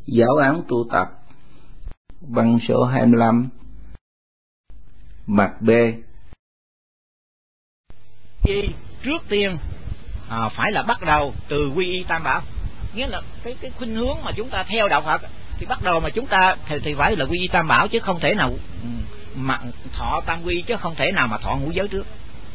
Giáo án tu tập, băng số 25, mặt B. Trước tiên phải là bắt đầu từ quy y Tam Bảo, nghĩa là cái khuynh hướng mà chúng ta theo đạo Phật thì bắt đầu mà chúng ta thì phải là quy y Tam Bảo, chứ không thể nào mà thọ tam quy, chứ không thể nào mà thọ ngũ giới trước.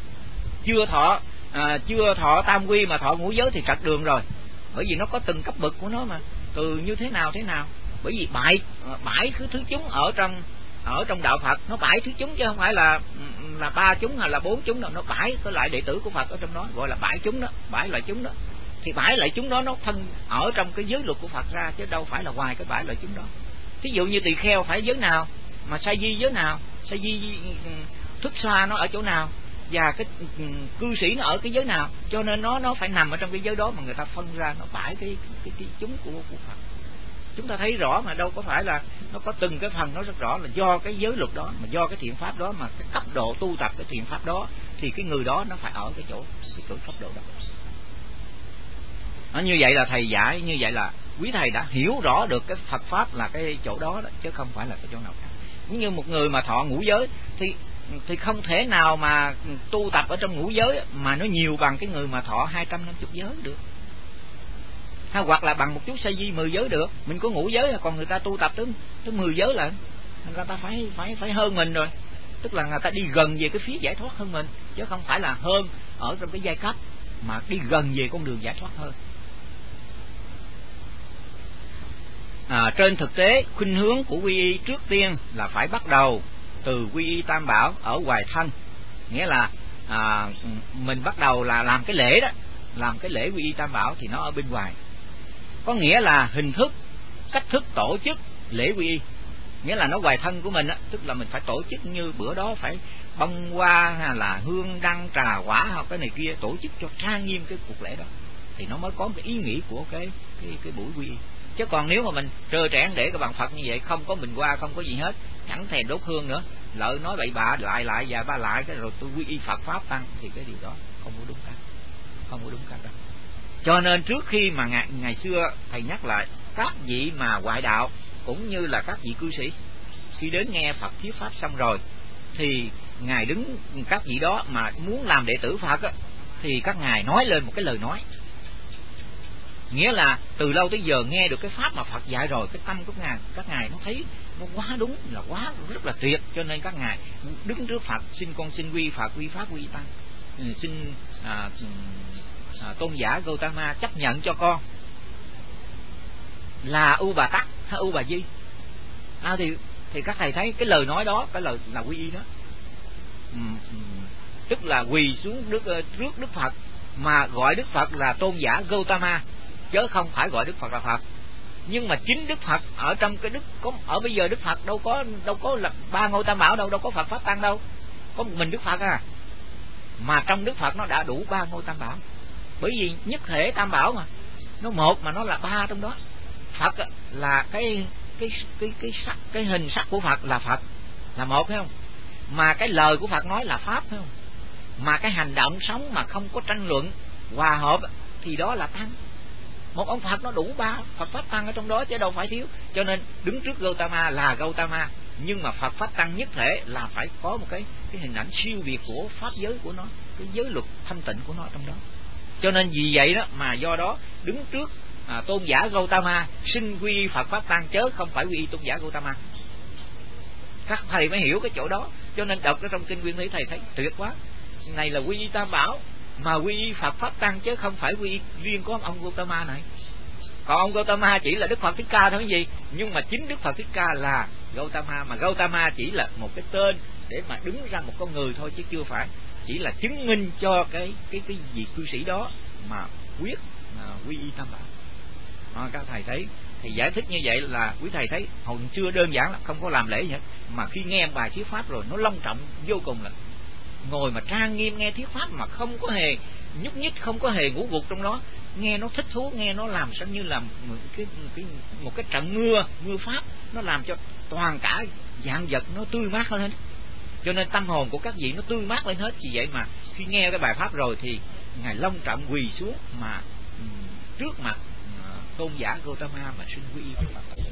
Chưa thọ tam quy mà thọ ngũ giới thì trật đường rồi, bởi vì nó có từng cấp bậc của nó mà, từ như thế nào. Bởi vì bãi thứ chúng ở trong đạo Phật nó bãi thứ chúng, chứ không phải là ba chúng hay là bốn chúng đâu, nó bãi có lại đệ tử của Phật ở trong đó, gọi là bãi chúng đó, bãi loại chúng đó. Thì bãi loại chúng đó nó phân ở trong cái giới luật của Phật ra, chứ đâu phải là ngoài cái bãi loại chúng đó. Thí dụ như tỳ kheo phải giới nào, mà sa di giới nào, sa di thức xoa nó ở chỗ nào, và cái cư sĩ nó ở cái giới nào, cho nên nó phải nằm ở trong cái giới đó mà người ta phân ra, nó bãi cái chúng của Phật. Chúng ta thấy rõ mà, đâu có phải là nó có từng cái phần, nó rất rõ là do cái giới luật đó, mà do cái thiện pháp đó, mà cái cấp độ tu tập cái thiện pháp đó thì cái người đó nó phải ở cái chỗ cấp độ đó. Như vậy là thầy giải, như vậy là quý thầy đã hiểu rõ được cái Phật pháp là cái chỗ đó, chứ không phải là cái chỗ nào khác. Như một người mà thọ ngũ giới thì không thể nào mà tu tập ở trong ngũ giới mà nó nhiều bằng cái người mà thọ 250 giới được, hay hoặc là bằng một chút sa di 10 giới được. Mình có ngũ giới, còn người ta tu tập tới 10 giới lận, người ta phải hơn mình rồi, tức là người ta đi gần về cái phía giải thoát hơn mình, chứ không phải là hơn ở trong cái giai cấp, mà đi gần về con đường giải thoát hơn. Trên thực tế, khuynh hướng của quy y trước tiên là phải bắt đầu từ quy y Tam Bảo ở ngoài thân, nghĩa là mình bắt đầu là làm cái lễ đó, làm cái lễ quy y Tam Bảo thì nó ở bên ngoài, có nghĩa là hình thức, cách thức tổ chức lễ quy y, nghĩa là nó ngoài thân của mình á, tức là mình phải tổ chức như bữa đó, phải bông hoa hay là hương đăng trà quả hoặc cái này kia, tổ chức cho trang nghiêm cái cuộc lễ đó thì nó mới có cái ý nghĩa của cái buổi quy y. Chứ còn nếu mà mình trơ trẽn để cái bàn Phật như vậy, không có bình hoa, không có gì hết, chẳng thèm đốt hương nữa, lợi nói bậy bạ lại và ba lại cái rồi tôi quy y Phật pháp tăng, thì cái điều đó không có đúng cách đâu. Cho nên trước khi mà ngày xưa thầy nhắc lại, các vị mà ngoại đạo cũng như là các vị cư sĩ khi đến nghe Phật thuyết pháp xong rồi thì ngài đứng, các vị đó mà muốn làm đệ tử Phật á, thì các ngài nói lên một cái lời nói, nghĩa là từ lâu tới giờ nghe được cái pháp mà Phật dạy rồi, cái tâm của các ngài nó thấy nó quá đúng, là quá rất là tuyệt, cho nên các ngài đứng trước Phật, xin con xin quy Phật, quy pháp, quy tăng, xin tôn giả Gautama chấp nhận cho con là U Bà Tắc hay U Bà Di. Thì các thầy thấy cái lời nói đó, cái lời là quy y đó, tức là quỳ xuống trước Đức Phật mà gọi Đức Phật là tôn giả Gautama, chứ không phải gọi Đức Phật là Phật. Nhưng mà chính Đức Phật ở trong cái ở bây giờ Đức Phật đâu có là ba ngôi Tam Bảo đâu có Phật pháp tăng đâu, có một mình Đức Phật mà trong Đức Phật nó đã đủ ba ngôi Tam Bảo, bởi vì nhất thể Tam Bảo mà nó một mà nó là ba trong đó. Phật là cái hình sắc của Phật là Phật là một, phải không? Mà cái lời của Phật nói là pháp, phải không? Mà cái hành động sống mà không có tranh luận, hòa hợp thì đó là tăng. Một ông Phật nó đủ ba Phật pháp tăng ở trong đó, chứ đâu phải thiếu. Cho nên đứng trước Gautama là Gautama, nhưng mà Phật pháp tăng nhất thể là phải có một cái hình ảnh siêu việt của pháp giới của nó, cái giới luật thanh tịnh của nó trong đó. Cho nên vì vậy đó mà do đó đứng trước tôn giả Gautama xin quy Phật pháp tăng, chớ không phải quy tôn giả Gautama. Các thầy mới hiểu cái chỗ đó, cho nên đọc ở trong kinh Nguyên Thủy thầy thấy tuyệt quá. Này là quy y Tam Bảo mà quy y Phật pháp tăng, chứ không phải quy y riêng có ông Gautama này. Còn ông Gautama chỉ là Đức Phật Thích Ca thôi gì, nhưng mà chính Đức Phật Thích Ca là Gautama, mà Gautama chỉ là một cái tên để mà đứng ra một con người thôi, chứ chưa phải chỉ là chứng minh cho cái vị cư sĩ đó mà quyết quy y Tam Bảo. Các thầy thấy thì giải thích như vậy là quý thầy thấy hồi chưa đơn giản là không có làm lễ gì hết, mà khi nghe bài thuyết pháp rồi nó long trọng vô cùng, là ngồi mà trang nghiêm nghe thuyết pháp mà không có hề nhúc nhích, không có hề ngủ gục trong đó, nghe nó thích thú, nghe nó làm sao như là một cái trận mưa pháp, nó làm cho toàn cả dạng vật nó tươi mát hơn hết. Cho nên tâm hồn của các vị nó tươi mát lên hết. Vì vậy mà khi nghe cái bài pháp rồi thì ngài long trọng quỳ xuống mà trước mặt tôn giả Gautama mà xin quy y.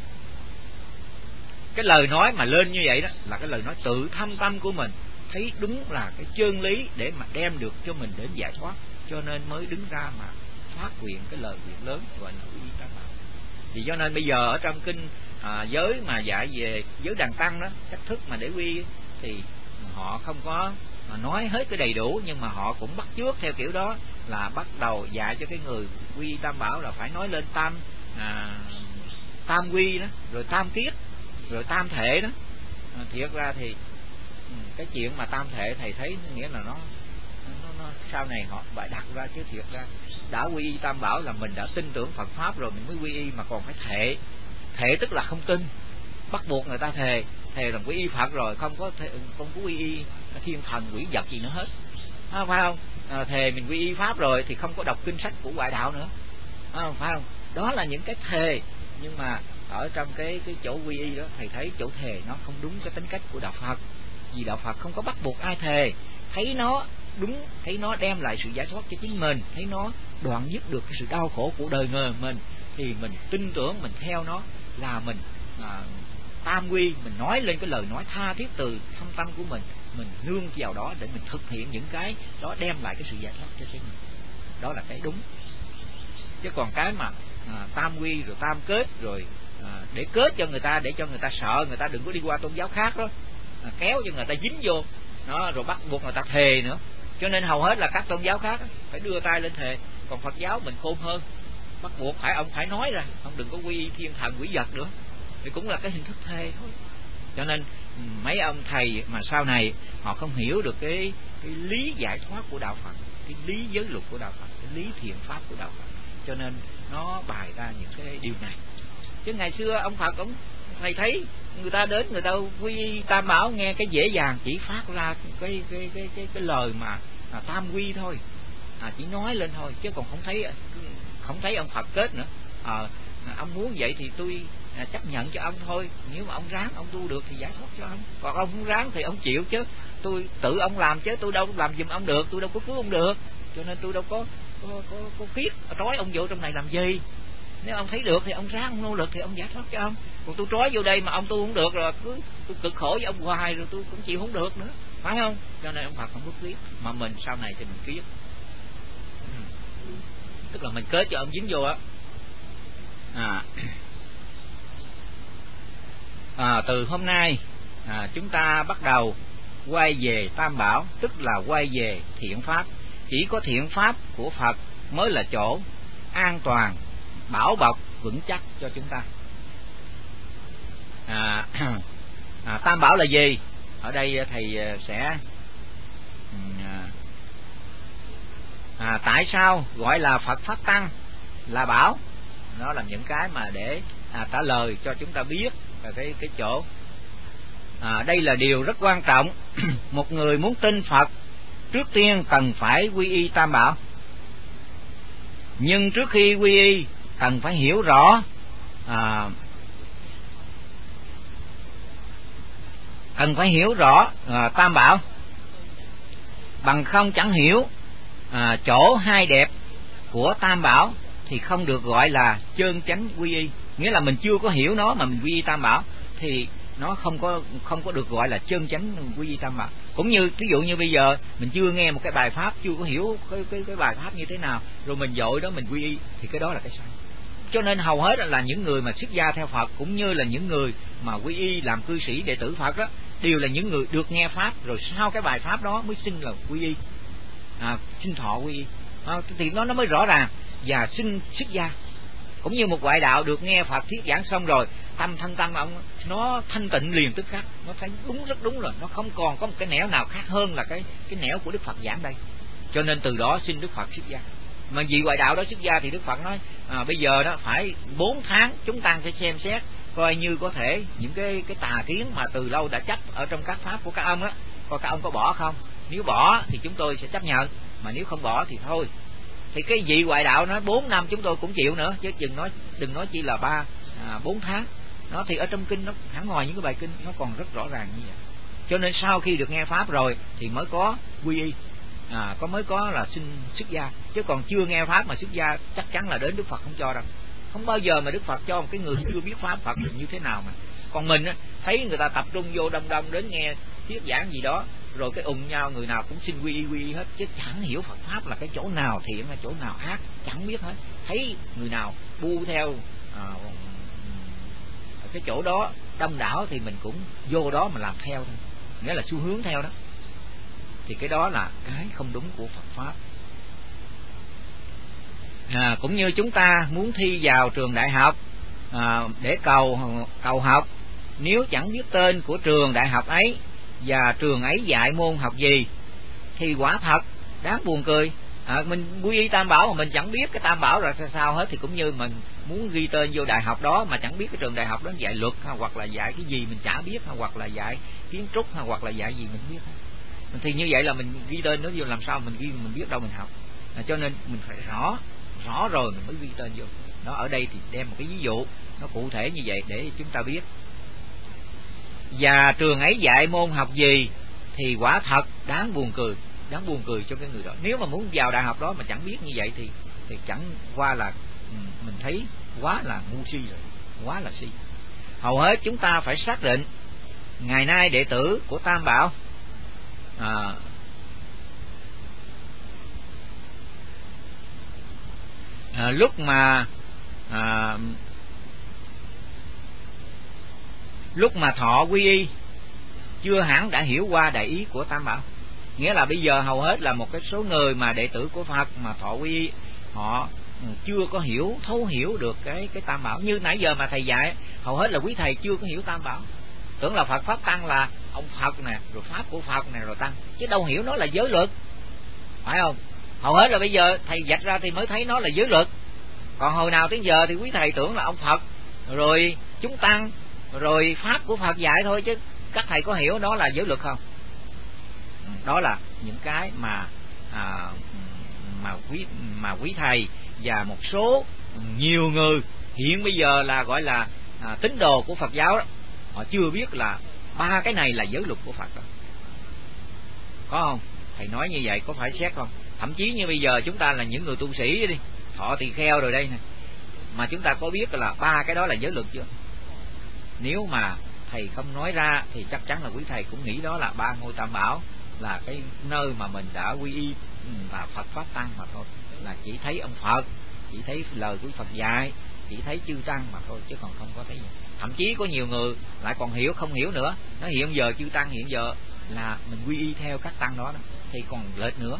cái lời nói mà lên như vậy đó là cái lời nói tự thâm tâm của mình thấy đúng là cái chân lý để mà đem được cho mình đến giải thoát, cho nên mới đứng ra mà phát nguyện cái lời nguyện lớn gọi là quy y tam bảo. Thì cho nên bây giờ ở trong kinh giới mà dạy về giới đàn tăng đó, cách thức mà để quy thì họ không có mà nói hết cái đầy đủ, nhưng mà họ cũng bắt chước theo kiểu đó, là bắt đầu dạy cho cái người quy tam bảo là phải nói lên tam quy đó, rồi tam kiết, rồi tam thể đó. Thiệt ra thì cái chuyện mà tam thể thầy thấy nghĩa là nó sau này họ bày đặt ra, chứ thiệt ra đã quy y tam bảo là mình đã tin tưởng Phật pháp rồi mình mới quy y, mà còn phải thể tức là không tin, bắt buộc người ta thề rằng quy y Phật rồi không có quy y thiên thần quỷ vật gì nữa hết, phải không? Thề mình quy y pháp rồi thì không có đọc kinh sách của ngoại đạo nữa, phải không? Đó là những cái thề, nhưng mà ở trong cái chỗ quy y đó thầy thấy chỗ thề nó không đúng cái tính cách của đạo Phật, vì đạo Phật không có bắt buộc ai thề, thấy nó đúng, thấy nó đem lại sự giải thoát cho chính mình, thấy nó đoạn dứt được cái sự đau khổ của đời người mình, thì mình tin tưởng, mình theo nó là mình tam quy, mình nói lên cái lời nói tha thiết từ thâm tâm của mình nương vào đó để mình thực hiện những cái đó đem lại cái sự giải thoát cho chính mình. Đó là cái đúng. Chứ còn cái mà tam quy rồi tam kết rồi để kết cho người ta, để cho người ta sợ, người ta đừng có đi qua tôn giáo khác đó, kéo cho người ta dính vô đó, rồi bắt buộc người ta thề nữa. Cho nên hầu hết là các tôn giáo khác phải đưa tay lên thề, còn Phật giáo mình khôn hơn, bắt buộc ông phải nói ra, ông đừng có quy thiên thần quỷ vật nữa, thì cũng là cái hình thức thề thôi. Cho nên mấy ông thầy mà sau này họ không hiểu được cái lý giải thoát của đạo Phật, cái lý giới luật của đạo Phật, cái lý thiện pháp của đạo Phật, cho nên nó bày ra những cái điều này. Chứ ngày xưa ông Phật cũng thầy thấy người ta đến, người ta quy tam bảo nghe cái dễ dàng, chỉ phát ra cái lời mà tam quy thôi, chỉ nói lên thôi, chứ còn không thấy ông Phật kết nữa. Ông muốn vậy thì tôi chấp nhận cho ông thôi, nếu mà ông ráng ông tu được thì giải thoát cho ông, còn ông không ráng thì ông chịu, chứ tôi tự ông làm, chứ tôi đâu làm giùm ông được, tôi đâu có cứu ông được, cho nên tôi đâu có khiết trói ông vô trong này làm gì. Nếu ông thấy được thì ông ráng, ông nỗ lực thì ông giải thoát cho ông, còn tôi trói vô đây mà ông tu không được rồi cứ tôi cực khổ với ông hoài rồi tôi cũng chịu không được nữa, phải không? Cho nên ông Phật không có khiết, mà mình sau này thì mình khiết, tức là mình kết cho ông dính vô á. Từ hôm nay chúng ta bắt đầu quay về tam bảo, tức là quay về thiện pháp. Chỉ có thiện pháp của Phật mới là chỗ an toàn, bảo bọc vững chắc cho chúng ta. Tam bảo là gì? Ở đây thầy sẽ tại sao gọi là Phật pháp tăng là bảo? Nó là những cái mà để trả lời cho chúng ta biết cái chỗ. Đây là điều rất quan trọng. Một người muốn tin Phật, trước tiên cần phải quy y tam bảo. Nhưng trước khi quy y cần phải hiểu rõ tam bảo, bằng không chẳng hiểu chỗ hay đẹp của tam bảo thì không được gọi là chân chánh quy y. Nghĩa là mình chưa có hiểu nó mà mình quy y tam bảo thì nó không có được gọi là chân chánh quy y tam bảo. Cũng như ví dụ như bây giờ mình chưa nghe một cái bài pháp, chưa có hiểu cái bài pháp như thế nào, rồi mình vội đó mình quy y thì cái đó là cái sai. Cho nên hầu hết là những người mà xuất gia theo Phật, cũng như là những người mà quy y làm cư sĩ đệ tử Phật đó, đều là những người được nghe pháp rồi sau cái bài pháp đó mới xin là quy y, xin thọ quy y, thì nó mới rõ ràng và xin xuất gia. Cũng như một ngoại đạo được nghe Phật thuyết giảng xong rồi, thân tâm ông nó thanh tịnh liền tức khắc, nó thấy đúng, rất đúng rồi, nó không còn có một cái nẻo nào khác hơn là cái nẻo của Đức Phật giảng đây. Cho nên từ đó xin Đức Phật xuất gia. Mà vị ngoại đạo đó xuất gia thì Đức Phật nói bây giờ đó phải 4 tháng chúng ta sẽ xem xét coi như có thể những cái tà kiến mà từ lâu đã chấp ở trong các pháp của các ông á, coi các ông có bỏ không. Nếu bỏ thì chúng tôi sẽ chấp nhận, mà nếu không bỏ thì thôi. Thì cái vị ngoại đạo nói 4 năm chúng tôi cũng chịu nữa, chứ đừng nói chỉ là 4 tháng. Nó thì ở trong kinh nó hẳn ngoài những cái bài kinh nó còn rất rõ ràng như vậy. Cho nên sau khi được nghe pháp rồi thì mới có quy y, mới có là xin xuất gia. Chứ còn chưa nghe pháp mà xuất gia chắc chắn là đến Đức Phật không cho đâu. Không bao giờ mà Đức Phật cho một cái người chưa biết pháp Phật như thế nào mà Còn mình á, thấy người ta tập trung vô đông đông đến nghe thuyết giảng gì đó, rồi cái nhau người nào cũng xin quy y hết, chứ chẳng hiểu Phật pháp là cái chỗ nào thiện hay chỗ nào ác, chẳng biết hết. Thấy người nào bu theo cái chỗ đó đông đảo thì mình cũng vô đó mà làm theo thôi, nghĩa là xu hướng theo đó, thì cái đó là cái không đúng của Phật pháp. Cũng như chúng ta muốn thi vào trường đại học để cầu học, nếu chẳng biết tên của trường đại học ấy và trường ấy dạy môn học gì thì quả thật đáng buồn cười. Mình quy y Tam Bảo mà mình chẳng biết cái Tam Bảo là sao hết, thì cũng như mình muốn ghi tên vô đại học đó mà chẳng biết cái trường đại học đó dạy luật hoặc là dạy cái gì mình chả biết, hoặc là dạy kiến trúc hoặc là dạy gì mình biết. Thì như vậy là mình ghi tên nó vô, làm sao mình ghi mình biết đâu mình học. Cho nên mình phải rõ rồi mình mới ghi tên vô. Nó ở đây thì đem một cái ví dụ nó cụ thể như vậy để chúng ta biết. Và trường ấy dạy môn học gì thì quả thật đáng buồn cười cho cái người đó. Nếu mà muốn vào đại học đó mà chẳng biết như vậy thì chẳng qua là mình thấy quá là ngu si rồi, quá là si. Hầu hết chúng ta phải xác định ngày nay đệ tử của Tam Bảo lúc mà thọ quy y chưa hẳn đã hiểu qua đại ý của Tam Bảo. Nghĩa là bây giờ hầu hết là một cái số người mà đệ tử của Phật mà thọ quy y, họ chưa có thấu hiểu được cái Tam Bảo. Như nãy giờ mà thầy dạy, hầu hết là quý thầy chưa có hiểu Tam Bảo, tưởng là Phật pháp tăng là ông Phật nè, rồi pháp của Phật nè, rồi tăng, chứ đâu hiểu nó là giới luật, phải không? Hầu hết là bây giờ thầy vạch ra thì mới thấy nó là giới luật. Còn hồi nào tới giờ thì quý thầy tưởng là ông Phật, rồi chúng tăng, rồi pháp của Phật dạy thôi, chứ các thầy có hiểu đó là giới luật không? Đó là những cái mà quý thầy và một số nhiều người hiện bây giờ là gọi là tín đồ của Phật giáo đó, họ chưa biết là ba cái này là giới luật của Phật đó. Có không? Thầy nói như vậy có phải xét không? Thậm chí như bây giờ chúng ta là những người tu sĩ đi, thọ tỳ kheo rồi đây nè, mà chúng ta có biết là ba cái đó là giới luật chưa? Nếu mà thầy không nói ra thì chắc chắn là quý thầy cũng nghĩ đó là ba ngôi Tam Bảo, là cái nơi mà mình đã quy y và Phật pháp tăng mà thôi, là chỉ thấy ông Phật, chỉ thấy lời của Phật dạy, chỉ thấy chư tăng mà thôi, chứ còn không có thấy gì. Thậm chí có nhiều người lại còn không hiểu nữa, nó hiện giờ chư tăng hiện giờ là mình quy y theo các tăng đó, thì còn lệch nữa.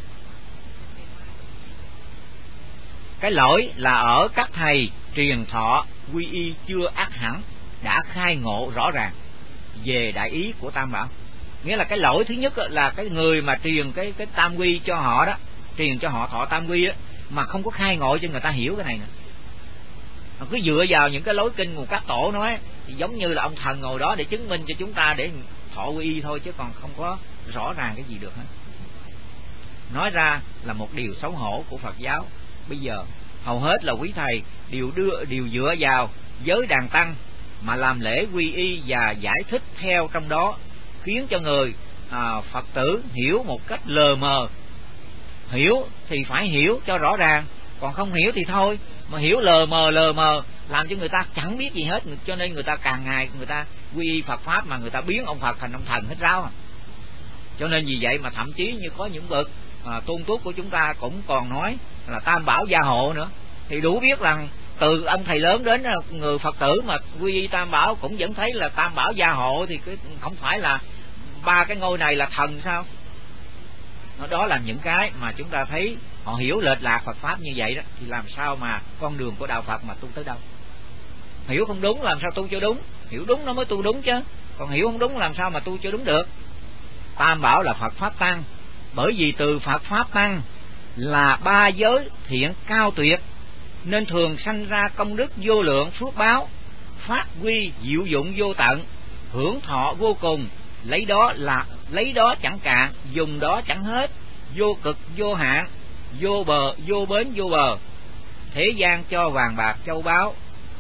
Cái lỗi là ở các thầy truyền thọ quy y chưa ắt hẳn đã khai ngộ rõ ràng về đại ý của Tam Bảo. Nghĩa là cái lỗi thứ nhất là cái người mà truyền cái tam quy cho họ đó, truyền cho họ thọ tam quy á, mà không có khai ngộ cho người ta hiểu cái này nữa. Họ cứ dựa vào những cái lối kinh của các tổ nói, thì giống như là ông thần ngồi đó để chứng minh cho chúng ta để thọ quy y thôi, chứ còn không có rõ ràng cái gì được hết. Nói ra là một điều xấu hổ của Phật giáo. Bây giờ hầu hết là quý thầy đều dựa vào giới đàn tăng mà làm lễ quy y và giải thích theo trong đó, khiến cho người Phật tử hiểu một cách lờ mờ. Hiểu thì phải hiểu cho rõ ràng, còn không hiểu thì thôi, mà hiểu lờ mờ làm cho người ta chẳng biết gì hết, cho nên người ta càng ngày người ta quy y Phật pháp mà người ta biến ông Phật thành ông thần hết ráo. Cho nên vì vậy mà thậm chí như có những bậc tôn túc của chúng ta cũng còn nói là Tam Bảo gia hộ nữa, thì đủ biết rằng từ ông thầy lớn đến người Phật tử mà quy y Tam Bảo cũng vẫn thấy là Tam Bảo gia hộ, thì không phải là ba cái ngôi này là thần sao? Đó là những cái mà chúng ta thấy họ hiểu lệch lạc Phật pháp như vậy đó, thì làm sao mà con đường của đạo Phật mà tu tới đâu? Hiểu không đúng làm sao tu cho đúng, hiểu đúng nó mới tu đúng chứ, còn hiểu không đúng làm sao mà tu cho đúng được. Tam Bảo là Phật pháp tăng, bởi vì từ Phật pháp tăng là ba giới thiện cao tuyệt, nên thường sanh ra công đức vô lượng phước báo, phát huy diệu dụng vô tận, hưởng thọ vô cùng, lấy đó chẳng cạn, dùng đó chẳng hết, vô cực vô hạn, vô bờ vô bến vô bờ. Thế gian cho vàng bạc châu báu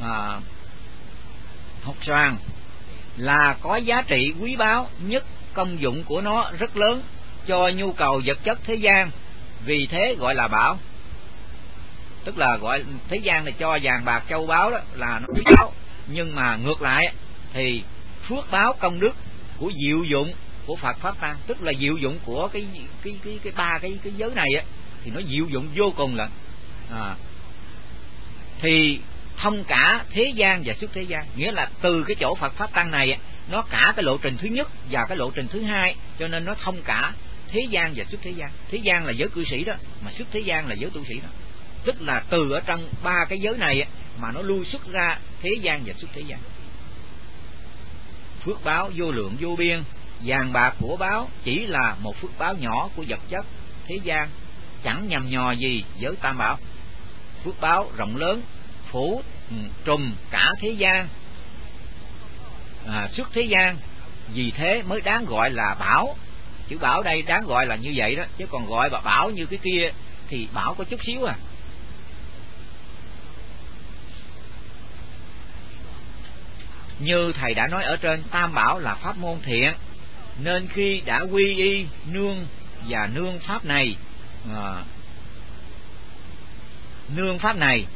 học xoàn là có giá trị quý báu nhất, công dụng của nó rất lớn cho nhu cầu vật chất thế gian, vì thế gọi là bảo. Tức là gọi thế gian này cho vàng bạc châu báu đó là nó quý báu, nhưng mà ngược lại thì phước báo công đức của diệu dụng của Phật pháp tăng, tức là diệu dụng của cái ba cái giới này á, thì nó diệu dụng vô cùng lận. Thì thông cả thế gian và xuất thế gian, nghĩa là từ cái chỗ Phật pháp tăng này á, nó cả cái lộ trình thứ nhất và cái lộ trình thứ hai, cho nên nó thông cả thế gian và xuất thế gian. Thế gian là giới cư sĩ đó, mà xuất thế gian là giới tu sĩ đó. Tức là từ ở trong ba cái giới này á, mà nó lui xuất ra thế gian và xuất thế gian. Phước báo vô lượng vô biên, vàng bạc của báo chỉ là một phước báo nhỏ của vật chất thế gian, chẳng nhằm nhò gì với tam bảo. Phước báo rộng lớn phủ trùm cả thế gian, xuất thế gian, vì thế mới đáng gọi là bảo. Chữ bảo đây đáng gọi là như vậy đó, chứ còn gọi bảo như cái kia thì bảo có chút xíu à. Như thầy đã nói ở trên, tam bảo là pháp môn thiện, nên khi đã quy y nương và nương pháp này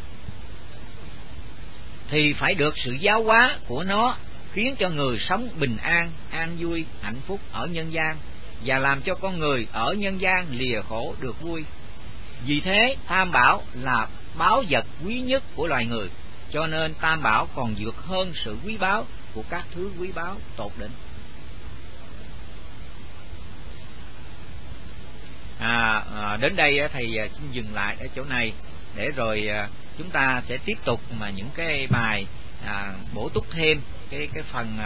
thì phải được sự giáo hóa của nó, khiến cho người sống bình an, an vui, hạnh phúc ở nhân gian, và làm cho con người ở nhân gian lìa khổ được vui. Vì thế tam bảo là báu vật quý nhất của loài người, cho nên tam bảo còn vượt hơn sự quý báu của các thứ quý báu tột đỉnh. Đến đây thầy xin dừng lại ở chỗ này, để rồi chúng ta sẽ tiếp tục mà những cái bài bổ túc thêm cái phần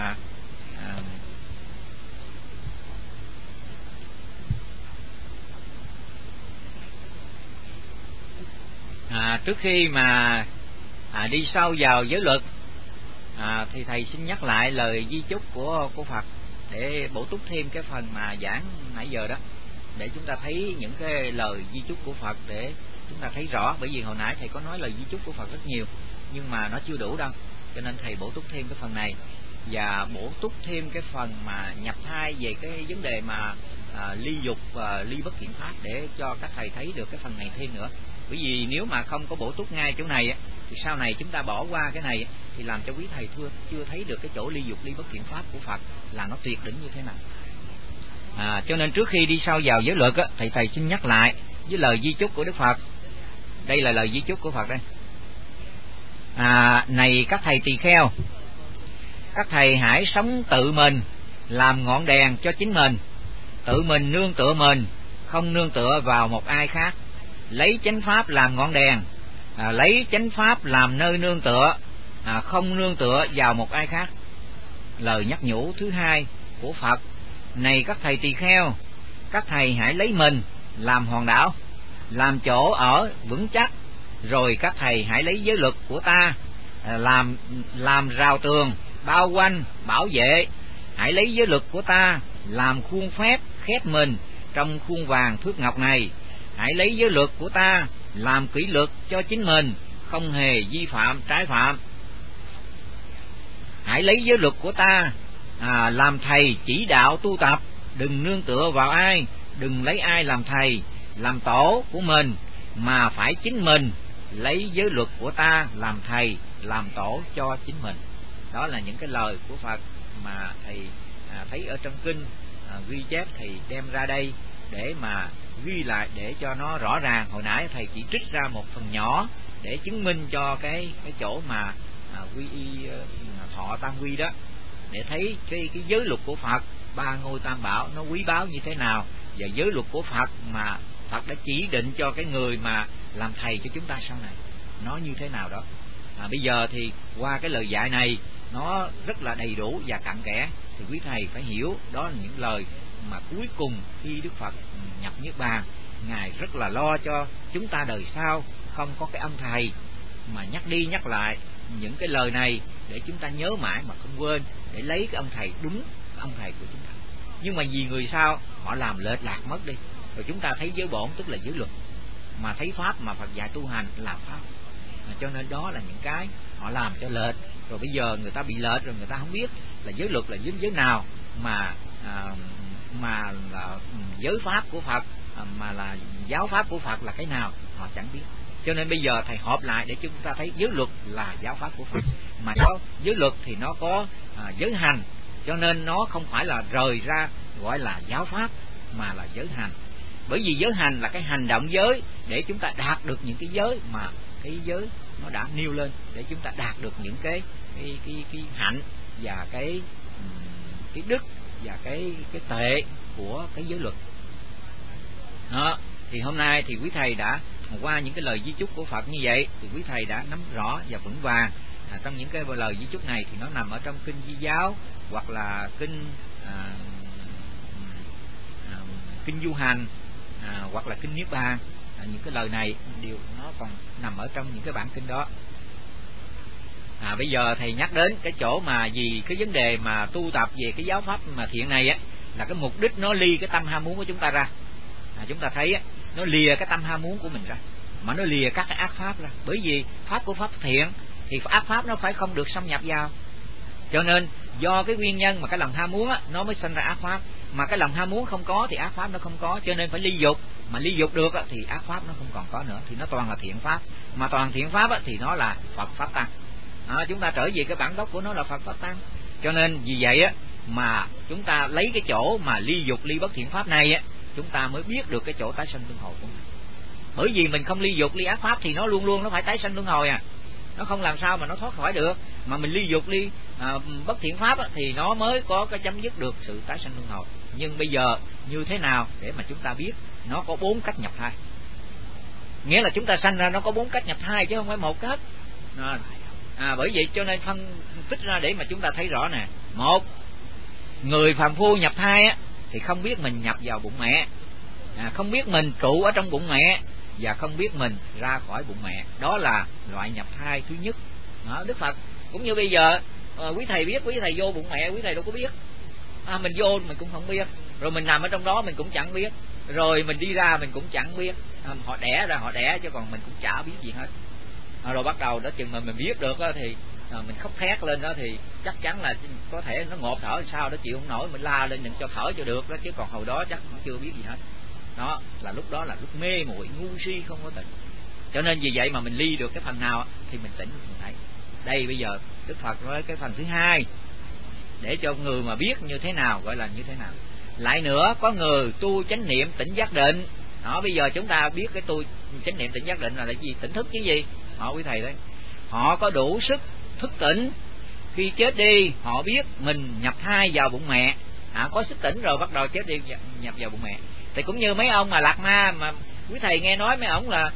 trước khi mà đi sâu vào giới luật, thì thầy xin nhắc lại lời di chúc của Phật để bổ túc thêm cái phần mà giảng nãy giờ đó, để chúng ta thấy những cái lời di chúc của Phật, để chúng ta thấy rõ. Bởi vì hồi nãy thầy có nói lời di chúc của Phật rất nhiều, nhưng mà nó chưa đủ đâu, cho nên thầy bổ túc thêm cái phần này, và bổ túc thêm cái phần mà nhập thai về cái vấn đề mà ly dục và ly bất thiện pháp, để cho các thầy thấy được cái phần này thêm nữa. Bởi vì nếu mà không có bổ túc ngay chỗ này thì sau này chúng ta bỏ qua cái này thì làm cho quý thầy chưa thấy được cái chỗ ly dục ly bất thiện pháp của Phật là nó tuyệt đỉnh như thế nào. Cho nên trước khi đi sâu vào giới luật thì thầy xin nhắc lại với lời di chúc của Đức Phật. Đây là lời di chúc của Phật đây. Này các thầy tỳ kheo, các thầy hãy sống tự mình, làm ngọn đèn cho chính mình, tự mình nương tựa mình, không nương tựa vào một ai khác. Lấy chánh pháp làm ngọn đèn, lấy chánh pháp làm nơi nương tựa, không nương tựa vào một ai khác. Lời nhắc nhủ thứ hai của Phật: này các thầy tỳ kheo, các thầy hãy lấy mình làm hòn đảo, làm chỗ ở vững chắc, rồi các thầy hãy lấy giới luật của ta làm rào tường bao quanh bảo vệ. Hãy lấy giới luật của ta làm khuôn phép khép mình trong khuôn vàng thước ngọc này. Hãy lấy giới luật của ta làm kỷ luật cho chính mình, không hề vi phạm trái phạm. Hãy lấy giới luật của ta làm thầy chỉ đạo tu tập, đừng nương tựa vào ai, đừng lấy ai làm thầy, làm tổ của mình, mà phải chính mình lấy giới luật của ta làm thầy, làm tổ cho chính mình. Đó là những cái lời của Phật mà thầy thấy ở trong kinh ghi chép, thầy đem ra đây để mà ghi lại để cho nó rõ ràng. Hồi nãy thầy chỉ trích ra một phần nhỏ để chứng minh cho cái chỗ mà quy y thọ tam quy đó, để thấy cái giới luật của Phật, ba ngôi tam bảo nó quý báu như thế nào, và giới luật của Phật mà Phật đã chỉ định cho cái người mà làm thầy cho chúng ta sau này nó như thế nào đó. Bây giờ thì qua cái lời dạy này nó rất là đầy đủ và cặn kẽ, thì quý thầy phải hiểu đó là những lời mà cuối cùng khi Đức Phật nhập Niết Bàn, Ngài rất là lo cho chúng ta đời sau không có cái ông thầy mà nhắc đi nhắc lại những cái lời này để chúng ta nhớ mãi mà không quên, để lấy cái ông thầy đúng, cái ông thầy của chúng ta. Nhưng mà vì người sau họ làm lệch lạc mất đi, rồi chúng ta thấy giới bổn tức là giới luật, mà thấy pháp mà Phật dạy tu hành là pháp. Cho nên đó là những cái họ làm cho lệch, rồi bây giờ người ta bị lệch rồi, người ta không biết là giới luật là giới nào, mà là giới pháp của Phật, mà là giáo pháp của Phật là cái nào họ chẳng biết. Cho nên bây giờ thầy họp lại để chúng ta thấy giới luật là giáo pháp của Phật, mà có giới luật thì nó có giới hành, cho nên nó không phải là rời ra gọi là giáo pháp, mà là giới hành. Bởi vì giới hành là cái hành động giới để chúng ta đạt được những cái giới mà cái giới nó đã nêu lên, để chúng ta đạt được những cái hạnh và cái đức và cái tệ của cái giới luật đó. Thì hôm nay thì quý thầy đã qua những cái lời di chúc của Phật như vậy thì quý thầy đã nắm rõ và vững vàng. Trong những cái lời di chúc này thì nó nằm ở trong kinh Di Giáo hoặc là kinh kinh Du Hành hoặc là kinh Niết Bàn. Những cái lời này đều nó còn nằm ở trong những cái bản kinh đó. Bây giờ thầy nhắc đến cái chỗ mà vì cái vấn đề mà tu tập về cái giáo pháp mà thiện này á, là cái mục đích nó ly cái tâm ham muốn của chúng ta ra. Chúng ta thấy á, nó lìa cái tâm ham muốn của mình ra, mà nó lìa các cái ác pháp ra. Bởi vì pháp của pháp thiện thì ác pháp nó phải không được xâm nhập vào. Cho nên do cái nguyên nhân mà cái lòng ham muốn á, nó mới sinh ra ác pháp. Mà cái lòng ham muốn không có thì ác pháp nó không có. Cho nên phải ly dục. Mà ly dục được á, thì ác pháp nó không còn có nữa. Thì nó toàn là thiện pháp. Mà toàn thiện pháp á, thì nó là Phật Pháp Tăng. Chúng ta trở về cái bản gốc của nó là Phật Pháp Tăng. Cho nên vì vậy á, mà chúng ta lấy cái chỗ mà ly dục ly bất thiện pháp này á, chúng ta mới biết được cái chỗ tái sanh luân hồi của mình. Bởi vì mình không ly dục ly ác pháp thì nó luôn luôn nó phải tái sanh luân hồi nó không làm sao mà nó thoát khỏi được. Mà mình ly dục ly bất thiện pháp á, thì nó mới có cái chấm dứt được sự tái sanh luân hồi. Nhưng bây giờ như thế nào để mà chúng ta biết? Nó có 4 cách nhập thai. Nghĩa là chúng ta sanh ra nó có 4 cách nhập thai chứ không phải một cách. Bởi vậy cho nên phân tích ra để mà chúng ta thấy rõ nè. Một, người phàm phu nhập thai á, thì không biết mình nhập vào bụng mẹ, không biết mình trụ ở trong bụng mẹ, và không biết mình ra khỏi bụng mẹ. Đó là loại nhập thai thứ nhất. Đức Phật cũng như bây giờ quý thầy biết, quý thầy vô bụng mẹ quý thầy đâu có biết. Mình vô mình cũng không biết, rồi mình nằm ở trong đó mình cũng chẳng biết, rồi mình đi ra mình cũng chẳng biết. Họ đẻ ra họ đẻ chứ còn mình cũng chả biết gì hết. Rồi bắt đầu đó chừng mà mình biết được đó, thì mình khóc thét lên đó thì chắc chắn là có thể nó ngộp thở sao đó chịu không nổi, mình la lên mình cho thở cho được đó, chứ còn hồi đó chắc cũng chưa biết gì hết. Đó là lúc đó là lúc mê muội ngu si không có tỉnh. Cho nên vì vậy mà mình ly được cái phần nào thì mình tỉnh mình thấy. Đây bây giờ Đức Phật nói cái phần thứ hai để cho người mà biết như thế nào gọi là như thế nào. Lại nữa có người tu chánh niệm tỉnh giác định. Đó bây giờ chúng ta biết cái tu chánh niệm tỉnh giác định là gì? Tỉnh thức cái gì? Quý thầy đấy. Họ có đủ sức thức tỉnh. Khi chết đi họ biết mình nhập thai vào bụng mẹ. Có sức tỉnh rồi bắt đầu chết đi nhập vào bụng mẹ. Thì cũng như mấy ông mà lạc ma mà quý thầy nghe nói mấy ông là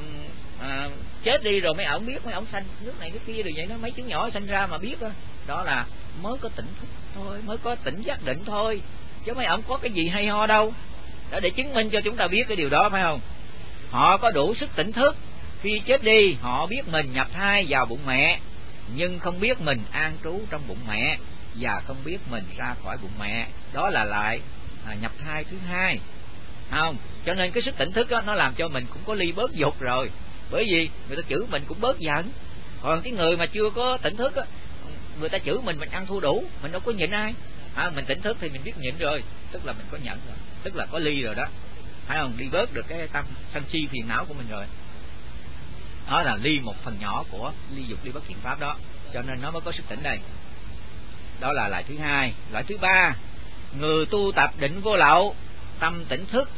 chết đi rồi mấy ông biết, mấy ông sanh nước này nước kia rồi vậy, nó mấy trứng nhỏ sanh ra mà biết đó. Đó là mới có tỉnh thức thôi, mới có tỉnh giác định thôi, chứ mấy ông có cái gì hay ho đâu. Đó để chứng minh cho chúng ta biết cái điều đó, phải không? Họ có đủ sức tỉnh thức. Khi chết đi họ biết mình nhập thai vào bụng mẹ, nhưng không biết mình an trú trong bụng mẹ, và không biết mình ra khỏi bụng mẹ. Đó là lại nhập thai thứ hai, không? Cho nên cái sức tỉnh thức đó, nó làm cho mình cũng có ly bớt dục rồi. Bởi vì người ta chửi mình cũng bớt giận. Còn cái người mà chưa có tỉnh thức đó, người ta chửi mình ăn thua đủ, mình đâu có nhịn ai. Mình tỉnh thức thì mình biết nhịn rồi, tức là mình có nhẫn rồi, tức là có ly rồi đó, phải không? Ly bớt được cái tâm sân si phiền não của mình rồi. Đó là ly một phần nhỏ của ly dục ly bất thiện pháp đó, cho nên nó mới có sức tỉnh đây. Đó là loại thứ hai. Loại thứ ba, người tu tập định vô lậu, tâm tỉnh thức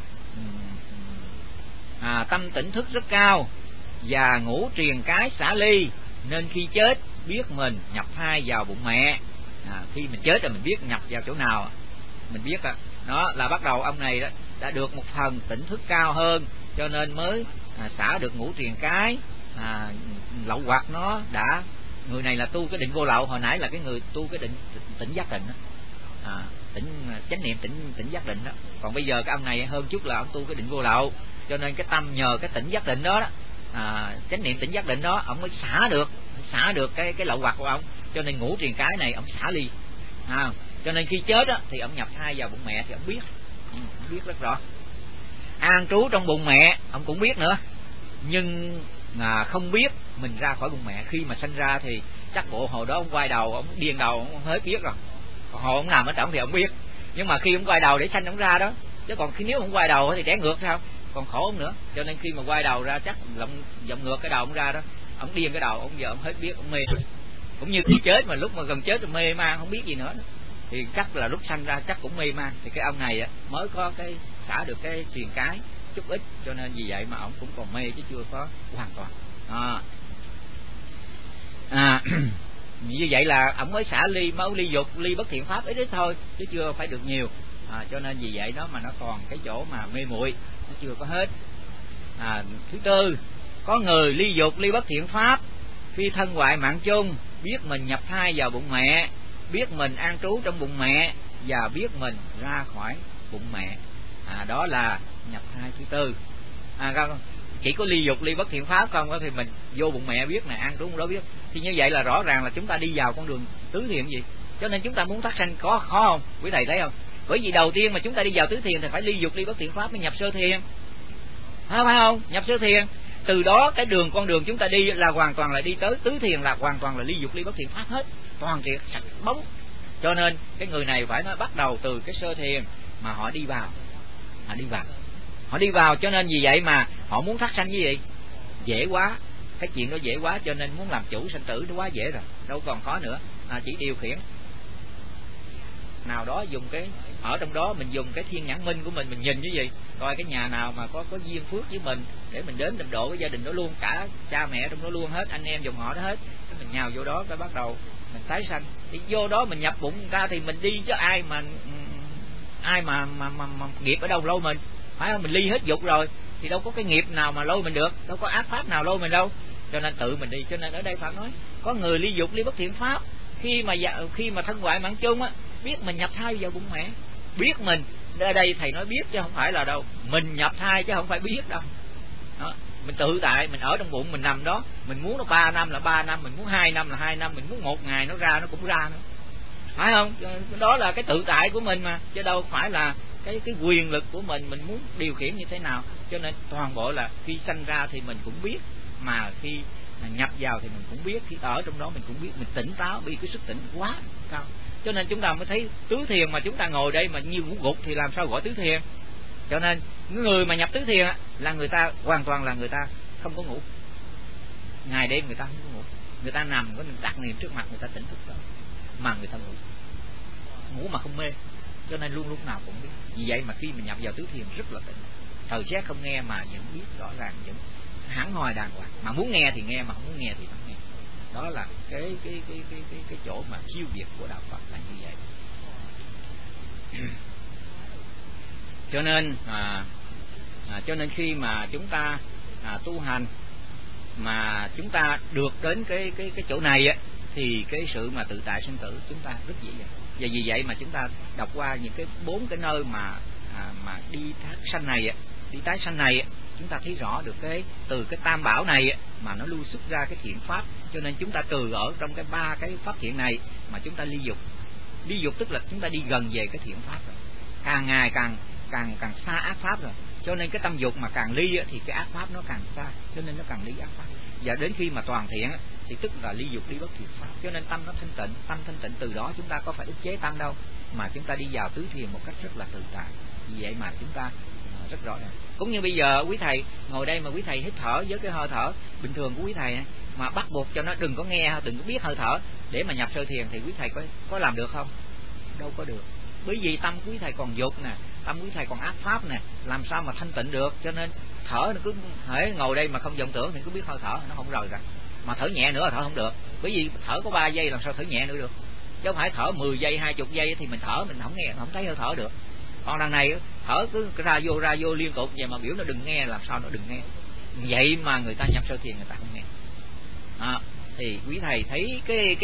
tâm tỉnh thức rất cao và ngũ triền cái xả ly, nên khi chết biết mình nhập thai vào bụng mẹ. Khi mình chết rồi mình biết nhập vào chỗ nào, mình biết đó là bắt đầu ông này đó đã được một phần tỉnh thức cao hơn, cho nên mới xả được ngũ triền cái. Lậu hoặc nó đã, người này là tu cái định vô lậu, hồi nãy là cái người tu cái định tỉnh giác định đó. Tỉnh chánh niệm tỉnh giác định đó. Còn bây giờ cái ông này hơn chút là ông tu cái định vô lậu, cho nên cái tâm nhờ cái tỉnh giác định đó, chánh niệm tỉnh giác định đó, ông mới xả được cái lậu hoặc của ông, cho nên ngũ triền cái này ông xả ly. Cho nên khi chết đó, thì ông nhập thai vào bụng mẹ thì ông biết rất rõ. An trú trong bụng mẹ ông cũng biết nữa, nhưng không biết mình ra khỏi bụng mẹ. Khi mà sanh ra thì chắc bộ hồi đó ông quay đầu, ông điên đầu, ông hết biết rồi. Còn hồi ông nằm ở trỏng thì ông biết, nhưng mà khi ông quay đầu để sanh ông ra đó, chứ còn khi nếu ông quay đầu thì trẻ ngược sao, còn khổ ông nữa. Cho nên khi mà quay đầu ra chắc giọng ngược cái đầu ông ra đó, ông điên cái đầu, ông giờ ông hết biết, ông mê. Cũng như khi chết mà lúc mà gần chết rồi mê man không biết gì nữa, thì chắc là lúc sanh ra chắc cũng mê man. Thì cái ông này mới có cái xả được cái truyền cái chút ít, cho nên vì vậy mà ông cũng còn mê chứ chưa có hoàn toàn. Như vậy là ông mới xả ly máu, ly dục, ly bất thiện pháp ít ít thôi, chứ chưa phải được nhiều. Cho nên vì vậy đó mà nó còn cái chỗ mà mê muội, nó chưa có hết. Thứ tư, có người ly dục, ly bất thiện pháp, khi thân hoại mạng chung, biết mình nhập thai vào bụng mẹ, biết mình an trú trong bụng mẹ và biết mình ra khỏi bụng mẹ. Đó là nhập thai thứ tư. Chỉ có ly dục, ly bất thiện pháp không thì mình vô bụng mẹ biết nè, an trú đó biết. Thì như vậy là rõ ràng là chúng ta đi vào con đường tứ thiền gì. Cho nên chúng ta muốn thác sanh có khó không? Quý thầy thấy không? Bởi vì đầu tiên mà chúng ta đi vào tứ thiền thì phải ly dục, ly bất thiện pháp mới nhập sơ thiền, phải không? Nhập sơ thiền. Từ đó cái con đường chúng ta đi là hoàn toàn là đi tới tứ thiền, là hoàn toàn là ly dục, ly bất thiện pháp hết, toàn triệt sạch bóng. Cho nên cái người này phải nói bắt đầu từ cái sơ thiền mà họ đi vào, họ đi vào. Cho nên vì vậy mà họ muốn thác sanh như vậy dễ quá, cái chuyện đó dễ quá, cho nên muốn làm chủ sanh tử nó quá dễ rồi, đâu còn khó nữa. Chỉ điều khiển nào đó, dùng cái ở trong đó mình dùng cái thiên nhãn minh của mình nhìn cái gì, coi cái nhà nào mà có duyên phước với mình để mình đến tịnh độ cái gia đình đó luôn, cả cha mẹ trong đó luôn hết, anh em dòng họ đó hết, mình nhào vô đó cái bắt đầu mình tái sanh. Thì vô đó mình nhập bụng người ta thì mình đi chứ ai mà nghiệp ở đâu lôi mình, phải không? Mình ly hết dục rồi thì đâu có cái nghiệp nào mà lôi mình được, đâu có ác pháp nào lôi mình đâu, cho nên tự mình đi. Cho nên ở đây Phật nói có người ly dục, ly bất thiện pháp, khi mà thân hoại mạng chung biết mình nhập thai vào bụng mẹ, biết mình ở đây thầy nói biết chứ không phải là đâu mình nhập thai, chứ không phải biết đâu. Mình tự tại mình ở trong bụng mình nằm đó, mình muốn nó 3 năm là 3 năm, mình muốn 2 năm là 2 năm, mình muốn 1 ngày nó ra nó cũng ra nữa, phải không? Đó là cái tự tại của mình mà, chứ đâu phải là cái quyền lực của mình muốn điều khiển như thế nào. Cho nên toàn bộ là khi sanh ra thì mình cũng biết, mà khi nhập vào thì mình cũng biết, khi ở trong đó mình cũng biết, mình tỉnh táo, vì cái sức tỉnh quá cao. Cho nên chúng ta mới thấy tứ thiền mà chúng ta ngồi đây mà như ngủ gục thì làm sao gọi tứ thiền. Cho nên người mà nhập tứ thiền là người ta hoàn toàn là người ta không có ngủ, ngày đêm người ta không có ngủ, người ta nằm có đặt niệm trước mặt người ta tỉnh thức đó, mà người ta ngủ mà không mê. Cho nên luôn lúc nào cũng biết. Vì vậy mà khi mình nhập vào tứ thiền rất là tỉnh, thời giác không nghe mà vẫn biết rõ ràng, vẫn hẳn hoi đàng hoàng, mà muốn nghe thì nghe, mà không muốn nghe thì không nghe. Đó là cái chỗ mà siêu việt của đạo Phật là như vậy. Cho nên khi mà chúng ta tu hành mà chúng ta được đến cái chỗ này thì cái sự mà tự tại sinh tử chúng ta rất dễ dàng. Và vì vậy mà chúng ta đọc qua những cái 4 cái nơi mà đi thác sanh này, đi tái sanh này, chúng ta thấy rõ được từ cái tam bảo này mà nó lưu xuất ra cái thiện pháp. Cho nên chúng ta từ ở trong cái 3 cái pháp thiện này mà chúng ta ly dục. Ly dục tức là chúng ta đi gần về cái thiện pháp rồi, càng ngày càng xa ác pháp rồi. Cho nên cái tâm dục mà càng ly thì cái ác pháp nó càng xa, cho nên nó càng ly ác pháp. Và đến khi mà toàn thiện thì tức là ly dục, ly bất thiện pháp. Cho nên tâm nó thanh tịnh, tâm thanh tịnh, từ đó chúng ta có phải ức chế tâm đâu, mà chúng ta đi vào tứ thiền một cách rất là tự tại. Vì vậy mà chúng ta rất rõ ràng. Cũng như bây giờ quý thầy ngồi đây mà quý thầy hít thở với cái hơi thở bình thường của quý thầy mà bắt buộc cho nó đừng có nghe, đừng có biết hơi thở để mà nhập sơ thiền thì quý thầy có làm được không? Đâu có được. Bởi vì tâm quý thầy còn dục nè, tâm quý thầy còn ác pháp nè, làm sao mà thanh tịnh được. Cho nên thở nó cứ hễ ngồi đây mà không vọng tưởng thì cứ biết hơi thở nó không rời ra. Mà thở nhẹ nữa là thở không được, bởi vì thở có 3 giây làm sao thở nhẹ nữa được. Chứ không phải thở 10 giây 20 giây thì mình thở mình không nghe, không thấy hơi thở được. Còn đằng này thở cứ ra vô liên tục vậy mà biểu nó đừng nghe, làm sao nó đừng nghe. Vậy mà người ta nhập sơ thiền người ta không nghe. Thì quý thầy thấy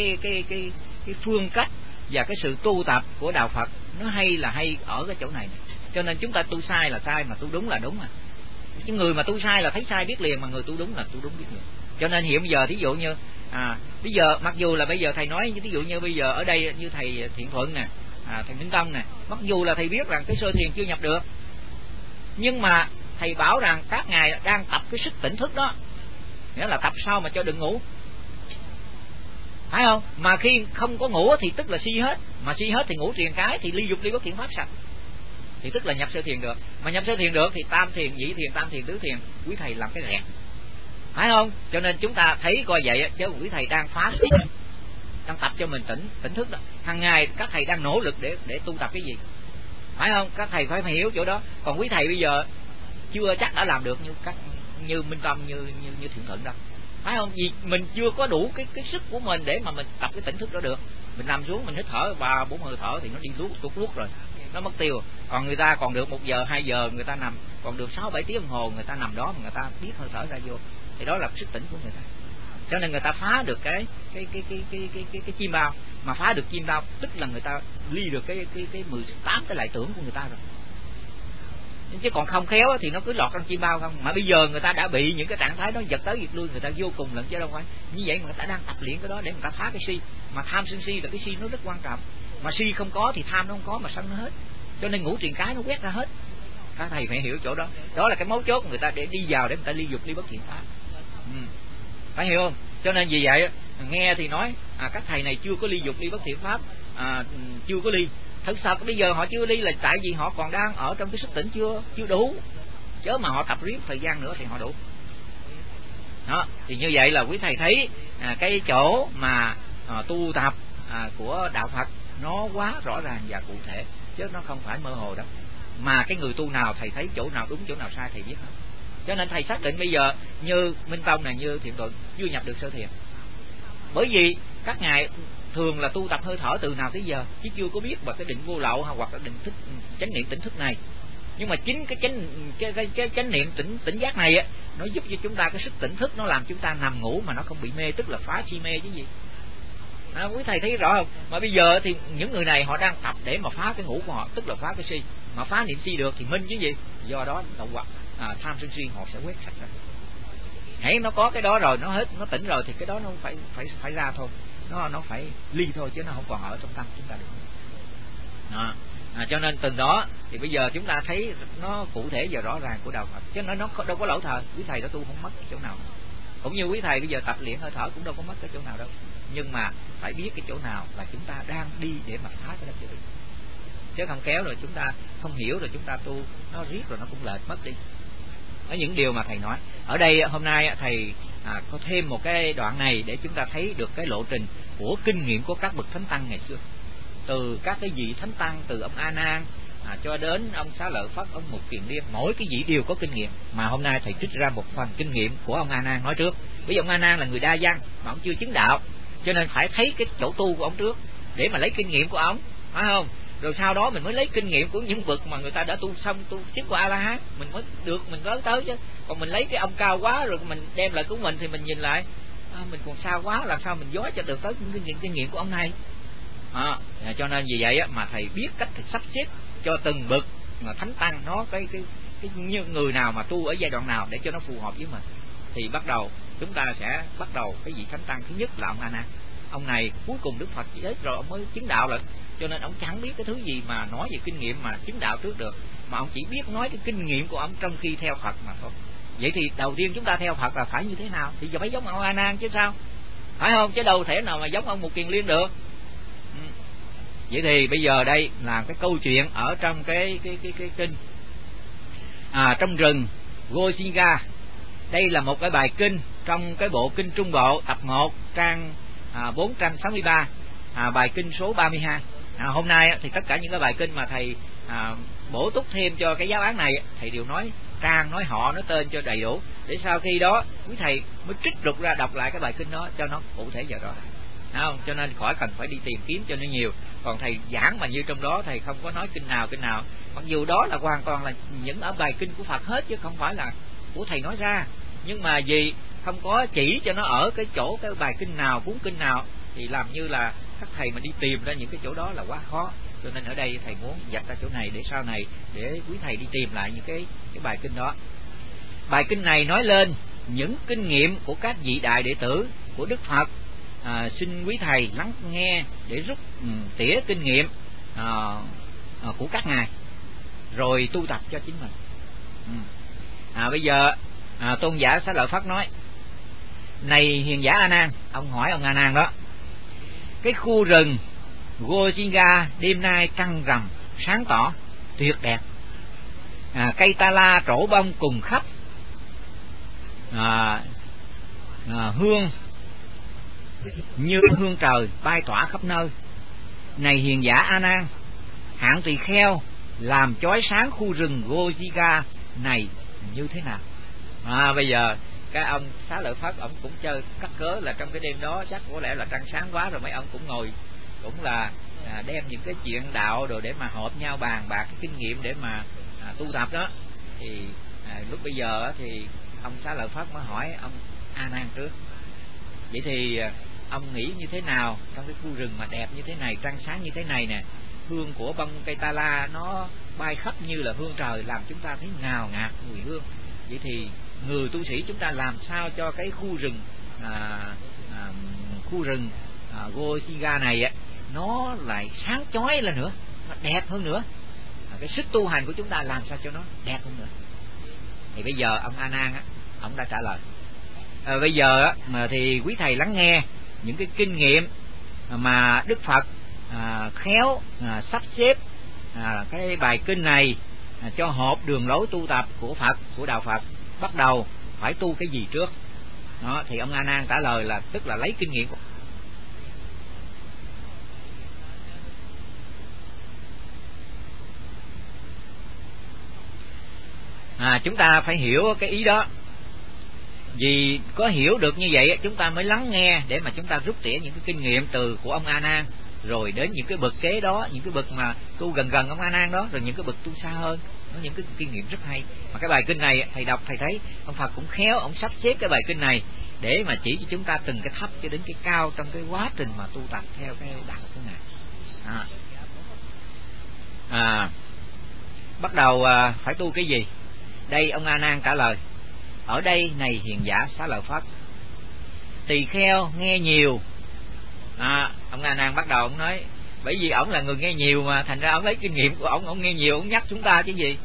cái phương cách và cái sự tu tập của đạo Phật nó hay là hay ở cái chỗ này. Cho nên chúng ta tu sai là sai, mà tu đúng là đúng. Chứ người mà tu sai là thấy sai biết liền, mà người tu đúng là tu đúng biết liền. Cho nên hiện giờ thí dụ như bây giờ mặc dù là bây giờ thầy nói ví dụ như bây giờ ở đây như thầy Thiện Thuận nè, thầy Minh Tông nè, mặc dù là thầy biết rằng cái sơ thiền chưa nhập được, nhưng mà thầy bảo rằng các ngài đang tập cái sức tỉnh thức đó, nghĩa là tập sao mà cho đừng ngủ, phải không? Mà khi không có ngủ thì tức là si hết, mà si hết thì ngủ triền cái thì ly dục, ly bất thiện pháp sạch, thì tức là nhập sơ thiền được. Mà nhập sơ thiền được thì tam thiền, nhị thiền, tam thiền, tứ thiền quý thầy làm cái rẹt, phải không? Cho nên chúng ta thấy coi vậy chứ quý thầy đang phá đang tập cho mình tỉnh thức đó. Hàng ngày các thầy đang nỗ lực để tu tập cái gì, phải không? Các thầy phải hiểu chỗ đó. Còn quý thầy bây giờ chưa chắc đã làm được như Minh Tâm, như Thiện Thuận đâu, phải không? Vì mình chưa có đủ cái sức của mình để mà mình tập cái tỉnh thức đó được. Mình nằm xuống mình hít thở 3-4 hơi thở thì nó đi luốt rồi, nó mất tiêu. Còn người ta còn được 1 giờ 2 giờ người ta nằm, còn được 6-7 tiếng đồng hồ người ta nằm đó mà người ta biết hơi thở ra vô, thì đó là sức tỉnh của người ta. Cho nên người ta phá được cái chim bao, mà phá được chim bao tức là người ta ly được cái 18 cái lại tưởng của người ta rồi. Chứ còn không khéo thì nó cứ lọt trong chim bao không. Mà bây giờ người ta đã bị những cái trạng thái đó giật tới giật lui, người ta vô cùng lận chứ đâu phải. Như vậy mà người ta đang tập luyện cái đó để người ta phá cái si. Mà tham sân si là cái si nó rất quan trọng. Mà si không có thì tham nó không có, mà sân nó hết. Cho nên ngũ triền cái nó quét ra hết. Các thầy phải hiểu chỗ đó. Đó là cái mấu chốt của người ta để đi vào để người ta ly dục ly bất thiện pháp. Phải hiểu không? Cho nên vì vậy nghe thì nói các thầy này chưa có ly dục ly bất thiện pháp, chưa có ly. Thực sự bây giờ họ chưa ly là tại vì họ còn đang ở trong cái sức tỉnh chưa đủ. Chứ mà họ tập riết thời gian nữa thì họ đủ. Đó, thì như vậy là quý thầy thấy cái chỗ mà tu tập của đạo Phật nó quá rõ ràng và cụ thể, chứ nó không phải mơ hồ đâu. Mà cái người tu nào thầy thấy chỗ nào đúng chỗ nào sai thầy biết hết. Cho nên thầy xác định bây giờ như Minh Tông này, như Thiện Thuận chưa nhập được sơ thiền. Bởi vì các ngài thường là tu tập hơi thở từ nào tới giờ, chứ chưa có biết vào cái định vô lậu hoặc là định thức chánh niệm tỉnh thức này. Nhưng mà chính cái chánh niệm tỉnh giác này á, nó giúp cho chúng ta cái sức tỉnh thức, nó làm chúng ta nằm ngủ mà nó không bị mê, tức là phá si mê chứ gì. Quý thầy thấy rõ không? Mà bây giờ thì những người này họ đang tập để mà phá cái ngủ của họ, tức là phá cái si. Mà phá niệm si được thì minh chứ gì. Do đó động hoặc tham sân si họ sẽ quét sạch ra. Hãy nó có cái đó rồi, nó hết, nó tỉnh rồi thì cái đó nó phải ra thôi. Nó phải ly thôi, chứ nó không còn ở trong tâm chúng ta được. Cho nên từ đó thì bây giờ chúng ta thấy nó cụ thể và rõ ràng của đạo Phật, chứ nó đâu có lỗi thời. Quý thầy đó tu không mất cái chỗ nào, cũng như quý thầy bây giờ tập luyện hơi thở cũng đâu có mất cái chỗ nào đâu. Nhưng mà phải biết cái chỗ nào là chúng ta đang đi để mà phá cái đó chứ không kéo rồi chúng ta không hiểu, rồi chúng ta tu nó riết rồi nó cũng lệch mất đi. Ở những điều mà thầy nói ở đây hôm nay, thầy có thêm một cái đoạn này để chúng ta thấy được cái lộ trình của kinh nghiệm của các bậc thánh tăng ngày xưa, từ các cái vị thánh tăng, từ ông A Nan cho đến ông Xá Lợi Phất, ông Mục Kiền Liên, mỗi cái vị đều có kinh nghiệm. Mà hôm nay thầy trích ra một phần kinh nghiệm của ông A Nan nói trước. Bởi vì ông A Nan là người đa văn mà ông chưa chứng đạo, cho nên phải thấy cái chỗ tu của ông trước để mà lấy kinh nghiệm của ông, phải không? Rồi sau đó mình mới lấy kinh nghiệm của những bậc mà người ta đã tu xong, tu chứng qua A-la-hán, mình mới được mình tới chứ. Còn mình lấy cái ông cao quá rồi mình đem lại của mình thì mình nhìn lại mình còn xa quá, làm sao mình dối cho được tới kinh nghiệm của ông này. Cho nên vì vậy mà thầy biết cách thầy sắp xếp cho từng bậc mà thánh tăng nó cái như người nào mà tu ở giai đoạn nào để cho nó phù hợp với mình. Thì bắt đầu chúng ta sẽ bắt đầu cái vị thánh tăng thứ nhất là ông A Nan. Ông này cuối cùng Đức Phật chết rồi ông mới chứng đạo lại, cho nên ông chẳng biết cái thứ gì mà nói về kinh nghiệm mà chứng đạo trước được, mà ông chỉ biết nói cái kinh nghiệm của ông trong khi theo Phật mà thôi. Vậy thì đầu tiên chúng ta theo Phật là phải như thế nào? Thì phải giống ông A Nan chứ sao, phải không? Chứ đâu thể nào mà giống ông Mục Kiền Liên được. Vậy thì bây giờ đây là cái câu chuyện ở trong cái kinh trong rừng Gosinga. Đây là một cái bài kinh trong cái bộ kinh Trung Bộ tập 1 trang 463, bài kinh số 32. Hôm nay thì tất cả những cái bài kinh mà thầy bổ túc thêm cho cái giáo án này, thầy đều nói trang, nói họ, nói tên cho đầy đủ, để sau khi đó quý thầy mới trích lục ra đọc lại cái bài kinh đó cho nó cụ thể và rõ ràng, không? Cho nên khỏi cần phải đi tìm kiếm cho nó nhiều. Còn thầy giảng mà như trong đó thầy không có nói kinh nào, mặc dù đó là hoàn toàn là những ở bài kinh của Phật hết chứ không phải là của thầy nói ra, nhưng mà vì không có chỉ cho nó ở cái chỗ cái bài kinh nào, cuốn kinh nào, thì làm như là các thầy mà đi tìm ra những cái chỗ đó là quá khó. Cho nên ở đây thầy muốn dạch ra chỗ này để sau này để quý thầy đi tìm lại những cái bài kinh đó. Bài kinh này nói lên những kinh nghiệm của các vị đại đệ tử của Đức Phật. Xin quý thầy lắng nghe để rút tỉa kinh nghiệm của các ngài rồi tu tập cho chính mình. Bây giờ tôn giả Xá Lợi Phất nói: này hiền giả A Nan, ông hỏi ông A Nan đó, cái khu rừng Gosinga đêm nay trăng rằm sáng tỏ tuyệt đẹp, cây ta la trổ bông cùng khắp, như hương trời bay tỏa khắp nơi. Này hiền giả A Nan, hạng tỳ kheo làm chói sáng khu rừng Gojira này như thế nào? Bây giờ cái ông Xá Lợi Phất ông cũng chơi cắt cớ là trong cái đêm đó chắc có lẽ là trăng sáng quá rồi, mấy ông cũng ngồi cũng là đem những cái chuyện đạo rồi để mà họp nhau bàn bạc cái kinh nghiệm để mà tu tập đó. Thì lúc bây giờ thì ông Xá Lợi Phất mới hỏi ông A Nan trước, vậy thì ông nghĩ như thế nào trong cái khu rừng mà đẹp như thế này, trăng sáng như thế này nè, hương của bông cây ta la nó bay khắp như là hương trời, làm chúng ta thấy ngào ngạt mùi hương. Vậy thì người tu sĩ chúng ta làm sao cho cái khu rừng Gojira này nó lại sáng chói lên nữa, nó đẹp hơn nữa, cái sức tu hành của chúng ta làm sao cho nó đẹp hơn nữa. Thì bây giờ ông A Nan ông đã trả lời. Bây giờ mà thì quý thầy lắng nghe những cái kinh nghiệm mà Đức Phật khéo sắp xếp cái bài kinh này cho hợp đường lối tu tập của Phật, của đạo Phật. Bắt đầu phải tu cái gì trước đó, thì ông A Nan trả lời là tức là lấy kinh nghiệm của chúng ta phải hiểu cái ý đó. Vì có hiểu được như vậy chúng ta mới lắng nghe để mà chúng ta rút tỉa những cái kinh nghiệm từ của ông A Nan, rồi đến những cái bậc kế đó, những cái bậc mà tu gần gần ông A Nan đó, rồi những cái bậc tu xa hơn, có những cái kinh nghiệm rất hay. Mà cái bài kinh này thầy đọc thầy thấy ông Phật cũng khéo, ông sắp xếp cái bài kinh này để mà chỉ cho chúng ta từng cái thấp cho đến cái cao trong cái quá trình mà tu tập theo cái đạo của Ngài. Bắt đầu phải tu cái gì? Đây ông A Nan trả lời. Ở đây này hiền giả Xá Lợi Phất, tỳ kheo nghe nhiều. Ông A Nan bắt đầu ông nói, bởi vì ổng là người nghe nhiều mà, thành ra ổng lấy kinh nghiệm của ổng nghe nhiều, ổng nhắc chúng ta chứ gì.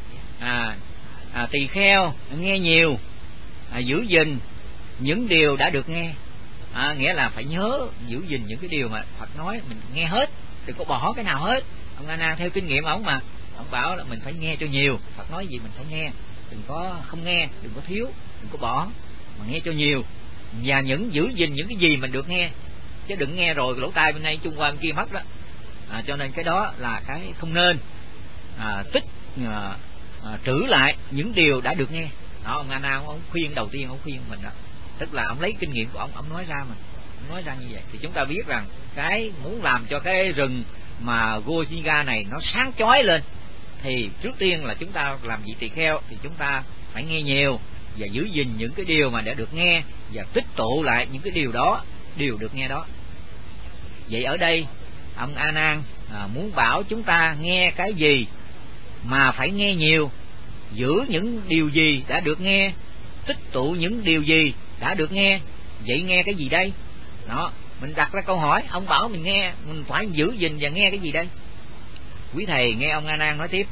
Tỳ kheo nghe nhiều, giữ gìn những điều đã được nghe. Nghĩa là phải nhớ giữ gìn những cái điều mà Phật nói, mình nghe hết, đừng có bỏ cái nào hết. Ông A Nan theo kinh nghiệm ổng mà, ông bảo là mình phải nghe cho nhiều, Phật nói gì mình phải nghe, đừng có không nghe, đừng có thiếu, đừng có bỏ, mà nghe cho nhiều. Và giữ gìn những cái gì mình được nghe, chứ đừng nghe rồi lỗ tai bên đây chung qua bên kia mất đó. Cho nên cái đó là cái không nên. Trữ lại những điều đã được nghe đó. Ông A Nan ông khuyên đầu tiên, ông khuyên mình đó, tức là ông lấy kinh nghiệm của ông nói ra mình, ông nói ra như vậy thì chúng ta biết rằng cái muốn làm cho cái rừng mà Gojira này nó sáng chói lên thì trước tiên là chúng ta làm vị tỳ kheo thì chúng ta phải nghe nhiều và giữ gìn những cái điều mà đã được nghe và tích tụ lại những cái điều đó, điều được nghe đó. Vậy ở đây ông A Nan muốn bảo chúng ta nghe cái gì mà phải nghe nhiều, giữ những điều gì đã được nghe, tích tụ những điều gì đã được nghe. Vậy nghe cái gì đây? Đó, mình đặt ra câu hỏi, ông bảo mình nghe, mình phải giữ gìn và nghe cái gì đây? Quý thầy nghe ông A Nan nói tiếp.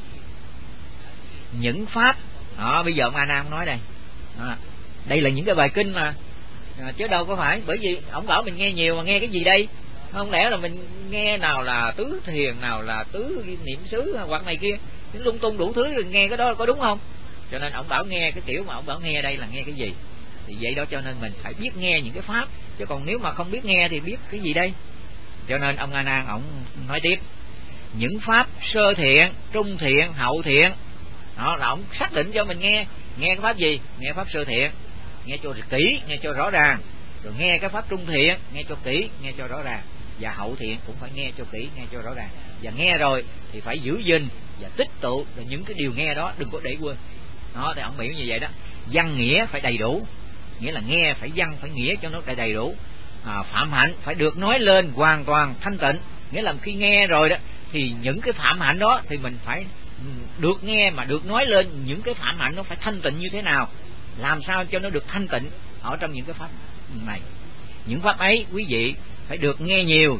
Những pháp bây giờ ông A Nan nói đây. Đây là những cái bài kinh mà, chứ đâu có phải bởi vì ông bảo mình nghe nhiều mà nghe cái gì đây? Không lẽ là mình nghe nào là tứ thiền, nào là tứ niệm xứ hoặc này kia, lung tung đủ thứ, rồi nghe cái đó có đúng không? Cho nên ông bảo nghe cái kiểu mà ông bảo nghe đây là nghe cái gì? Thì vậy đó, cho nên mình phải biết nghe những cái pháp, chứ còn nếu mà không biết nghe thì biết cái gì đây? Cho nên ông A Nan ông nói tiếp. Những pháp sơ thiện, trung thiện, hậu thiện, đó là ông xác định cho mình nghe cái pháp gì. Nghe pháp sơ thiện, nghe cho kỹ, nghe cho rõ ràng. Rồi nghe cái pháp trung thiện, nghe cho kỹ, nghe cho rõ ràng. Và hậu thiện cũng phải nghe cho kỹ, nghe cho rõ ràng. Và nghe rồi thì phải giữ gìn và tích tụ là những cái điều nghe đó, đừng có để quên. Đó thì ông biểu như vậy đó. Văn nghĩa phải đầy đủ, nghĩa là nghe phải văn phải nghĩa cho nó đầy đủ. Phạm hạnh phải được nói lên hoàn toàn thanh tịnh, nghĩa là khi nghe rồi đó thì những cái phạm hạnh đó thì mình phải được nghe mà được nói lên những cái phạm hạnh nó phải thanh tịnh như thế nào, làm sao cho nó được thanh tịnh ở trong những cái pháp này. Những pháp ấy quý vị phải được nghe nhiều,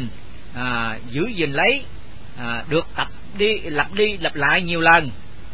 giữ gìn lấy, được tập đi lặp lại nhiều lần,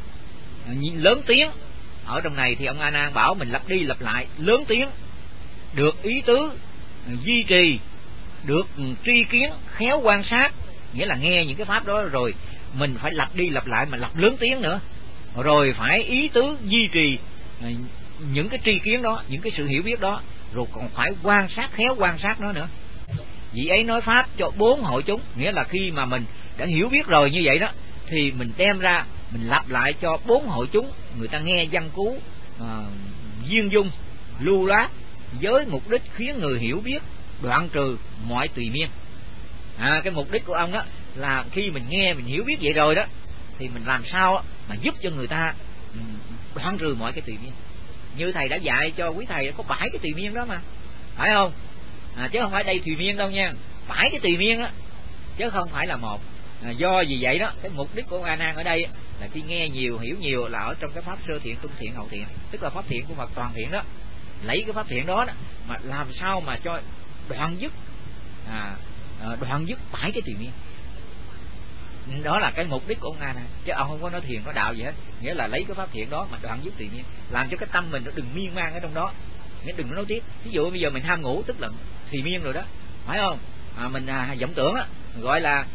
lớn tiếng. Ở trong này thì ông A Nan bảo mình lặp đi lặp lại lớn tiếng, được ý tứ duy trì, được tri kiến khéo quan sát, nghĩa là nghe những cái pháp đó rồi mình phải lặp đi lặp lại mà lặp lớn tiếng nữa, rồi phải ý tứ duy trì những cái tri kiến đó, những cái sự hiểu biết đó, rồi còn phải quan sát, khéo quan sát nó nữa. Vị ấy nói pháp cho 4 hội chúng, nghĩa là khi mà mình đã hiểu biết rồi như vậy đó, thì mình đem ra mình lặp lại cho 4 hội chúng, người ta nghe văn cú duyên dung lưu loát, với mục đích khiến người hiểu biết đoạn trừ mọi tùy miên. Cái mục đích của ông đó là khi mình nghe mình hiểu biết vậy rồi đó, thì mình làm sao mà giúp cho người ta đoạn trừ mọi cái tùy miên. Như thầy đã dạy cho quý thầy có 7 cái tùy miên đó mà, phải không? Chứ không phải đây tùy miên đâu nha, 7 cái tùy miên đó, chứ không phải là một. Do vì vậy đó, cái mục đích của A Nan ở đây là khi nghe nhiều hiểu nhiều là ở trong cái pháp sơ thiện, trung thiện, hậu thiện, tức là pháp thiện của Phật toàn thiện đó. Lấy cái pháp thiện đó, mà làm sao mà cho đoạn dứt đoạn dứt 7 cái tùy miên. Đó là cái mục đích của ông A Nan, chứ ông không có nói thiền nói đạo gì hết. Nghĩa là lấy cái pháp thiện đó mà đoạn dứt tùy miên, làm cho cái tâm mình nó đừng miên man ở trong đó, nghĩa đừng có nói tiếp. Ví dụ bây giờ mình ham ngủ tức là tùy miên rồi đó, phải không? Mình vọng tưởng á, gọi là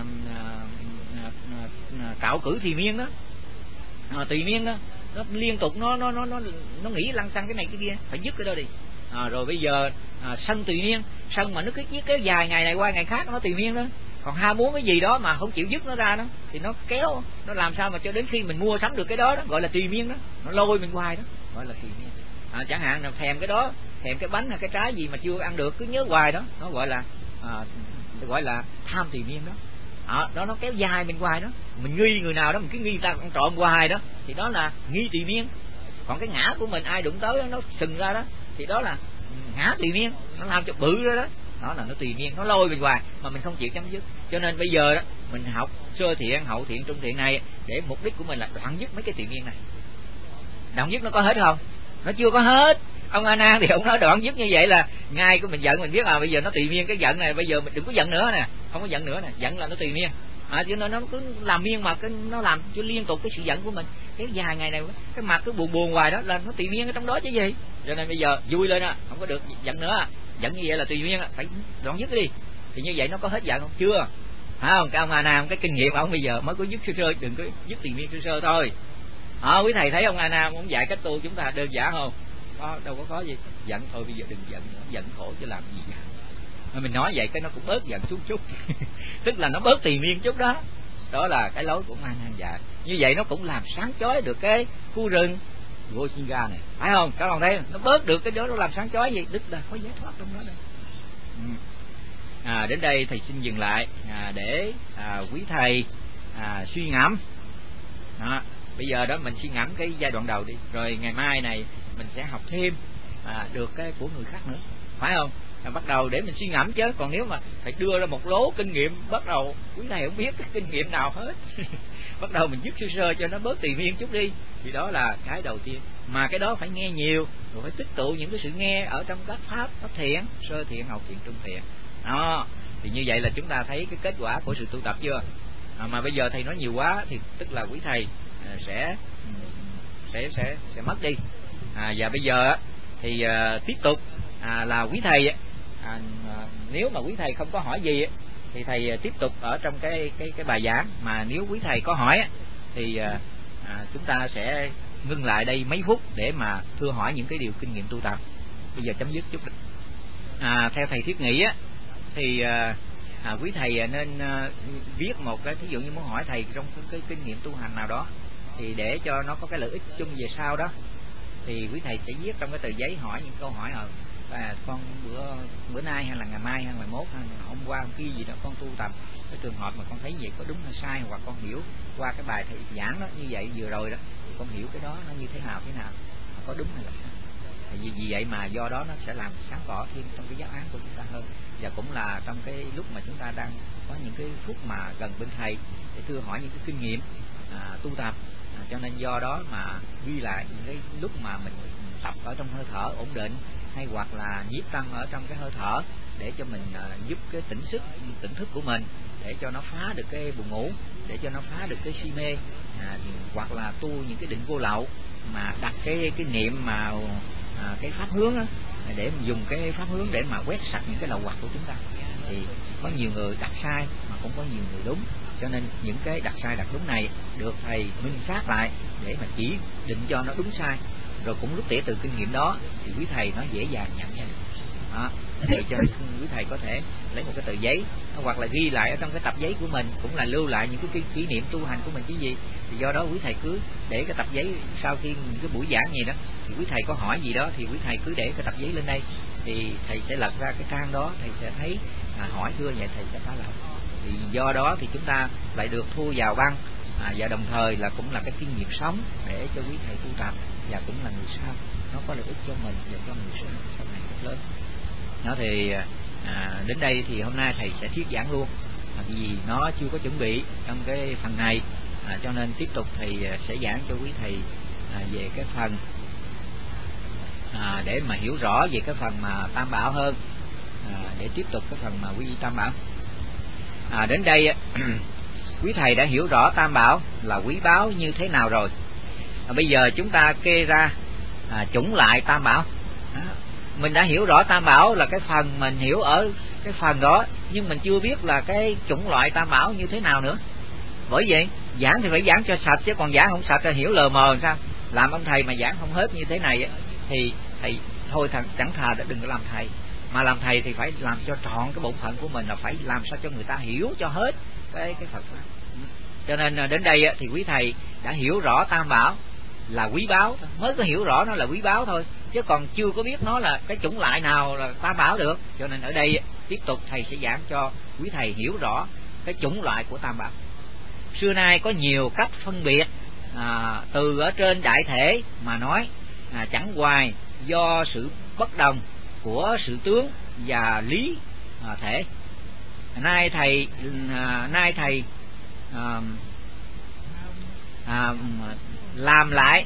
cạo cử tùy miên đó, tùy miên đó, nó liên tục nó nghĩ lăng xăng cái này cái kia, phải dứt cái đó đi. Rồi bây giờ sân tùy miên, sân mà nó cứ kéo dài ngày này qua ngày khác, nó tùy miên đó. Còn ham muốn cái gì đó mà không chịu dứt nó ra đó, thì nó kéo, nó làm sao mà cho đến khi mình mua sắm được cái đó, gọi là tùy miên đó, nó lôi mình hoài đó, gọi là tùy miên. Chẳng hạn là thèm cái đó, thèm cái bánh hay cái trái gì mà chưa ăn được cứ nhớ hoài đó, nó gọi là tham tùy miên đó. Đó nó kéo dài mình hoài đó. Mình nghi người nào đó, mình cứ nghi người ta ăn trộm hoài đó, thì đó là nghi tùy miên. Còn cái ngã của mình ai đụng tới nó sừng ra đó, thì đó là ngã tùy miên, nó làm cho bự ra đó. Đó là nó tùy miên, nó lôi mình hoài mà mình không chịu chấm dứt. Cho nên bây giờ đó mình học sơ thiện, hậu thiện, trung thiện này để mục đích của mình là đoạn dứt mấy cái tùy miên này. Đoạn dứt nó có hết không? Nó chưa có hết. Ông A Nan thì ông nói đoạn dứt như vậy là ngay của mình giận mình biết bây giờ nó tùy miên cái giận này, bây giờ mình đừng có giận nữa nè, không có giận nữa nè, giận là nó tùy miên. Cho nên nó cứ làm miên mà nó làm cho liên tục cái sự giận của mình kéo dài ngày này, cái mặt cứ buồn hoài đó là nó tùy miên ở trong đó chứ gì. Cho nên bây giờ vui lên không có được giận nữa, giận như vậy là tùy miên, phải đoạn dứt đi. Thì như vậy nó có hết giận không? Chưa, phải không? Cái ông A Nan cái kinh nghiệm ông bây giờ mới có dứt sơ sơ, đừng có dứt tùy miên sơ sơ thôi. Quý thầy thấy ông A Nan ông dạy cách tu chúng ta đơn giản không? Đâu có gì giận thôi, bây giờ đừng giận nữa, giận khổ chứ làm gì vậy. Mình nói vậy cái nó cũng bớt giận chút tức là nó bớt tùy miên chút đó. Đó là cái lối của ông A Nan dạy. Như vậy nó cũng làm sáng chói được cái khu rừng Gosinga này, phải không? Các bạn thấy nó bớt được cái đó, nó làm sáng chói gì, tức là có giải thoát trong đó đây. Đến đây thầy xin dừng lại để quý thầy suy ngẫm. Bây giờ đó mình suy ngẫm cái giai đoạn đầu đi, rồi ngày mai này mình sẽ học thêm được cái của người khác nữa, phải không? Bắt đầu để mình suy ngẫm chứ, còn nếu mà thầy đưa ra một lố kinh nghiệm bắt đầu quý thầy không biết cái kinh nghiệm nào hết bắt đầu mình dứt sơ sơ cho nó bớt tùy miên chút đi, thì đó là cái đầu tiên. Mà cái đó phải nghe nhiều, rồi phải tích tụ những cái sự nghe ở trong các pháp thiện, sơ thiện, hậu thiện, trung thiện. Đó, thì như vậy là chúng ta thấy cái kết quả của sự tu tập chưa? Mà bây giờ thầy nói nhiều quá thì tức là quý thầy sẽ mất đi. Và bây giờ thì tiếp tục là quý thầy nếu mà quý thầy không có hỏi gì thì thầy tiếp tục ở trong cái bài giảng. Mà nếu quý thầy có hỏi thì chúng ta sẽ ngưng lại đây mấy phút để mà thưa hỏi những cái điều kinh nghiệm tu tập. Bây giờ chấm dứt chút. Theo thầy thiết nghĩ thì quý thầy nên viết một cái, thí dụ như muốn hỏi thầy trong cái kinh nghiệm tu hành nào đó, thì để cho nó có cái lợi ích chung về sau đó, thì quý thầy sẽ viết trong cái tờ giấy hỏi những câu hỏi và con bữa nay hay là ngày mai hay ngày mốt hay là hôm qua hôm kia gì đó con tu tập cái trường hợp mà con thấy gì có đúng hay sai, hoặc con hiểu qua cái bài thầy giảng đó như vậy vừa rồi đó, thì con hiểu cái đó nó như thế nào có đúng hay là sai. Vì vậy mà do đó nó sẽ làm sáng tỏ thêm trong cái giáo án của chúng ta hơn, và cũng là trong cái lúc mà chúng ta đang có những cái phút mà gần bên thầy để thưa hỏi những cái kinh nghiệm tu tập. Cho nên do đó mà ghi lại những cái lúc mà mình tập ở trong hơi thở ổn định, hay hoặc là nhiếp tâm ở trong cái hơi thở, để cho mình giúp cái tỉnh thức của mình, để cho nó phá được cái buồn ngủ, để cho nó phá được cái si mê, hoặc là tu những cái định vô lậu, mà đặt cái niệm mà cái pháp hướng đó, để mình dùng cái pháp hướng để mà quét sạch những cái lậu hoặc của chúng ta. Thì có nhiều người đặt sai mà cũng có nhiều người đúng, cho nên những cái đặt sai đặt đúng này được thầy minh sát lại để mà chỉ định cho nó đúng sai, rồi cũng rút tỉa từ kinh nghiệm đó, thì quý thầy nó dễ dàng nhận ra đó. Để cho quý thầy có thể lấy một cái tờ giấy hoặc là ghi lại ở trong cái tập giấy của mình, cũng là lưu lại những cái kỷ niệm tu hành của mình chứ gì. Thì do đó quý thầy cứ để cái tập giấy, sau khi cái buổi giảng gì đó thì quý thầy có hỏi gì đó thì quý thầy cứ để cái tập giấy lên đây, thì thầy sẽ lật ra cái trang đó, thầy sẽ thấy hỏi thưa vậy thầy sẽ trả lời. Thì do đó thì chúng ta lại được thu vào băng, và đồng thời là cũng là cái kinh nghiệm sống để cho quý thầy tu tập, và cũng là người sau nó có lợi ích cho mình và cho người sau này rất lớn. Nó thì đến đây thì hôm nay thầy sẽ thuyết giảng luôn, vì nó chưa có chuẩn bị trong cái phần này, cho nên tiếp tục thầy sẽ giảng cho quý thầy về cái phần để mà hiểu rõ về cái phần mà Tam Bảo hơn, để tiếp tục cái phần mà quý vị Tam Bảo. Đến đây quý thầy đã hiểu rõ Tam Bảo là quý báu như thế nào rồi. Bây giờ chúng ta kê ra chủng lại Tam Bảo. Mình đã hiểu rõ Tam Bảo là cái phần mình hiểu ở cái phần đó, nhưng mình chưa biết là cái chủng loại Tam Bảo như thế nào nữa. Bởi vậy giảng thì phải giảng cho sạch, chứ còn giảng không sạch là hiểu lờ mờ làm sao. Làm ông thầy mà giảng không hết như thế này thì thầy thôi chẳng thà đừng có làm thầy, mà làm thầy thì phải làm cho trọn cái bổn phận của mình, là phải làm sao cho người ta hiểu cho hết cái Phật pháp. Cho nên đến đây thì quý thầy đã hiểu rõ Tam Bảo là quý báu, mới có hiểu rõ nó là quý báu thôi, chứ còn chưa có biết nó là cái chủng loại nào là Tam Bảo được. Cho nên ở đây tiếp tục thầy sẽ giảng cho quý thầy hiểu rõ cái chủng loại của Tam Bảo. Xưa nay có nhiều cách phân biệt, từ ở trên đại thể mà nói, chẳng hoài do sự bất đồng của sự tướng và lý thể. Nay thầy làm lại,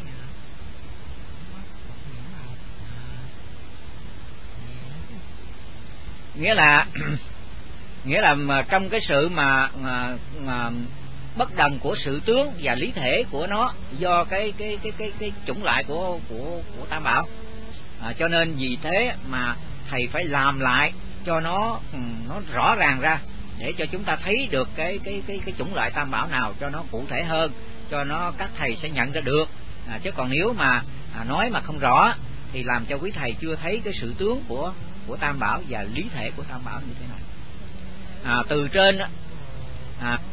nghĩa là trong cái sự mà bất đồng của sự tướng và lý thể của nó, do cái chủng loại của Tam Bảo, cho nên vì thế mà thầy phải làm lại cho nó rõ ràng ra, để cho chúng ta thấy được cái chủng loại Tam Bảo nào cho nó cụ thể hơn, cho nó các thầy sẽ nhận ra được. Chứ còn nếu mà nói mà không rõ thì làm cho quý thầy chưa thấy cái sự tướng của Tam Bảo và lý thể của Tam Bảo như thế nào. Từ trên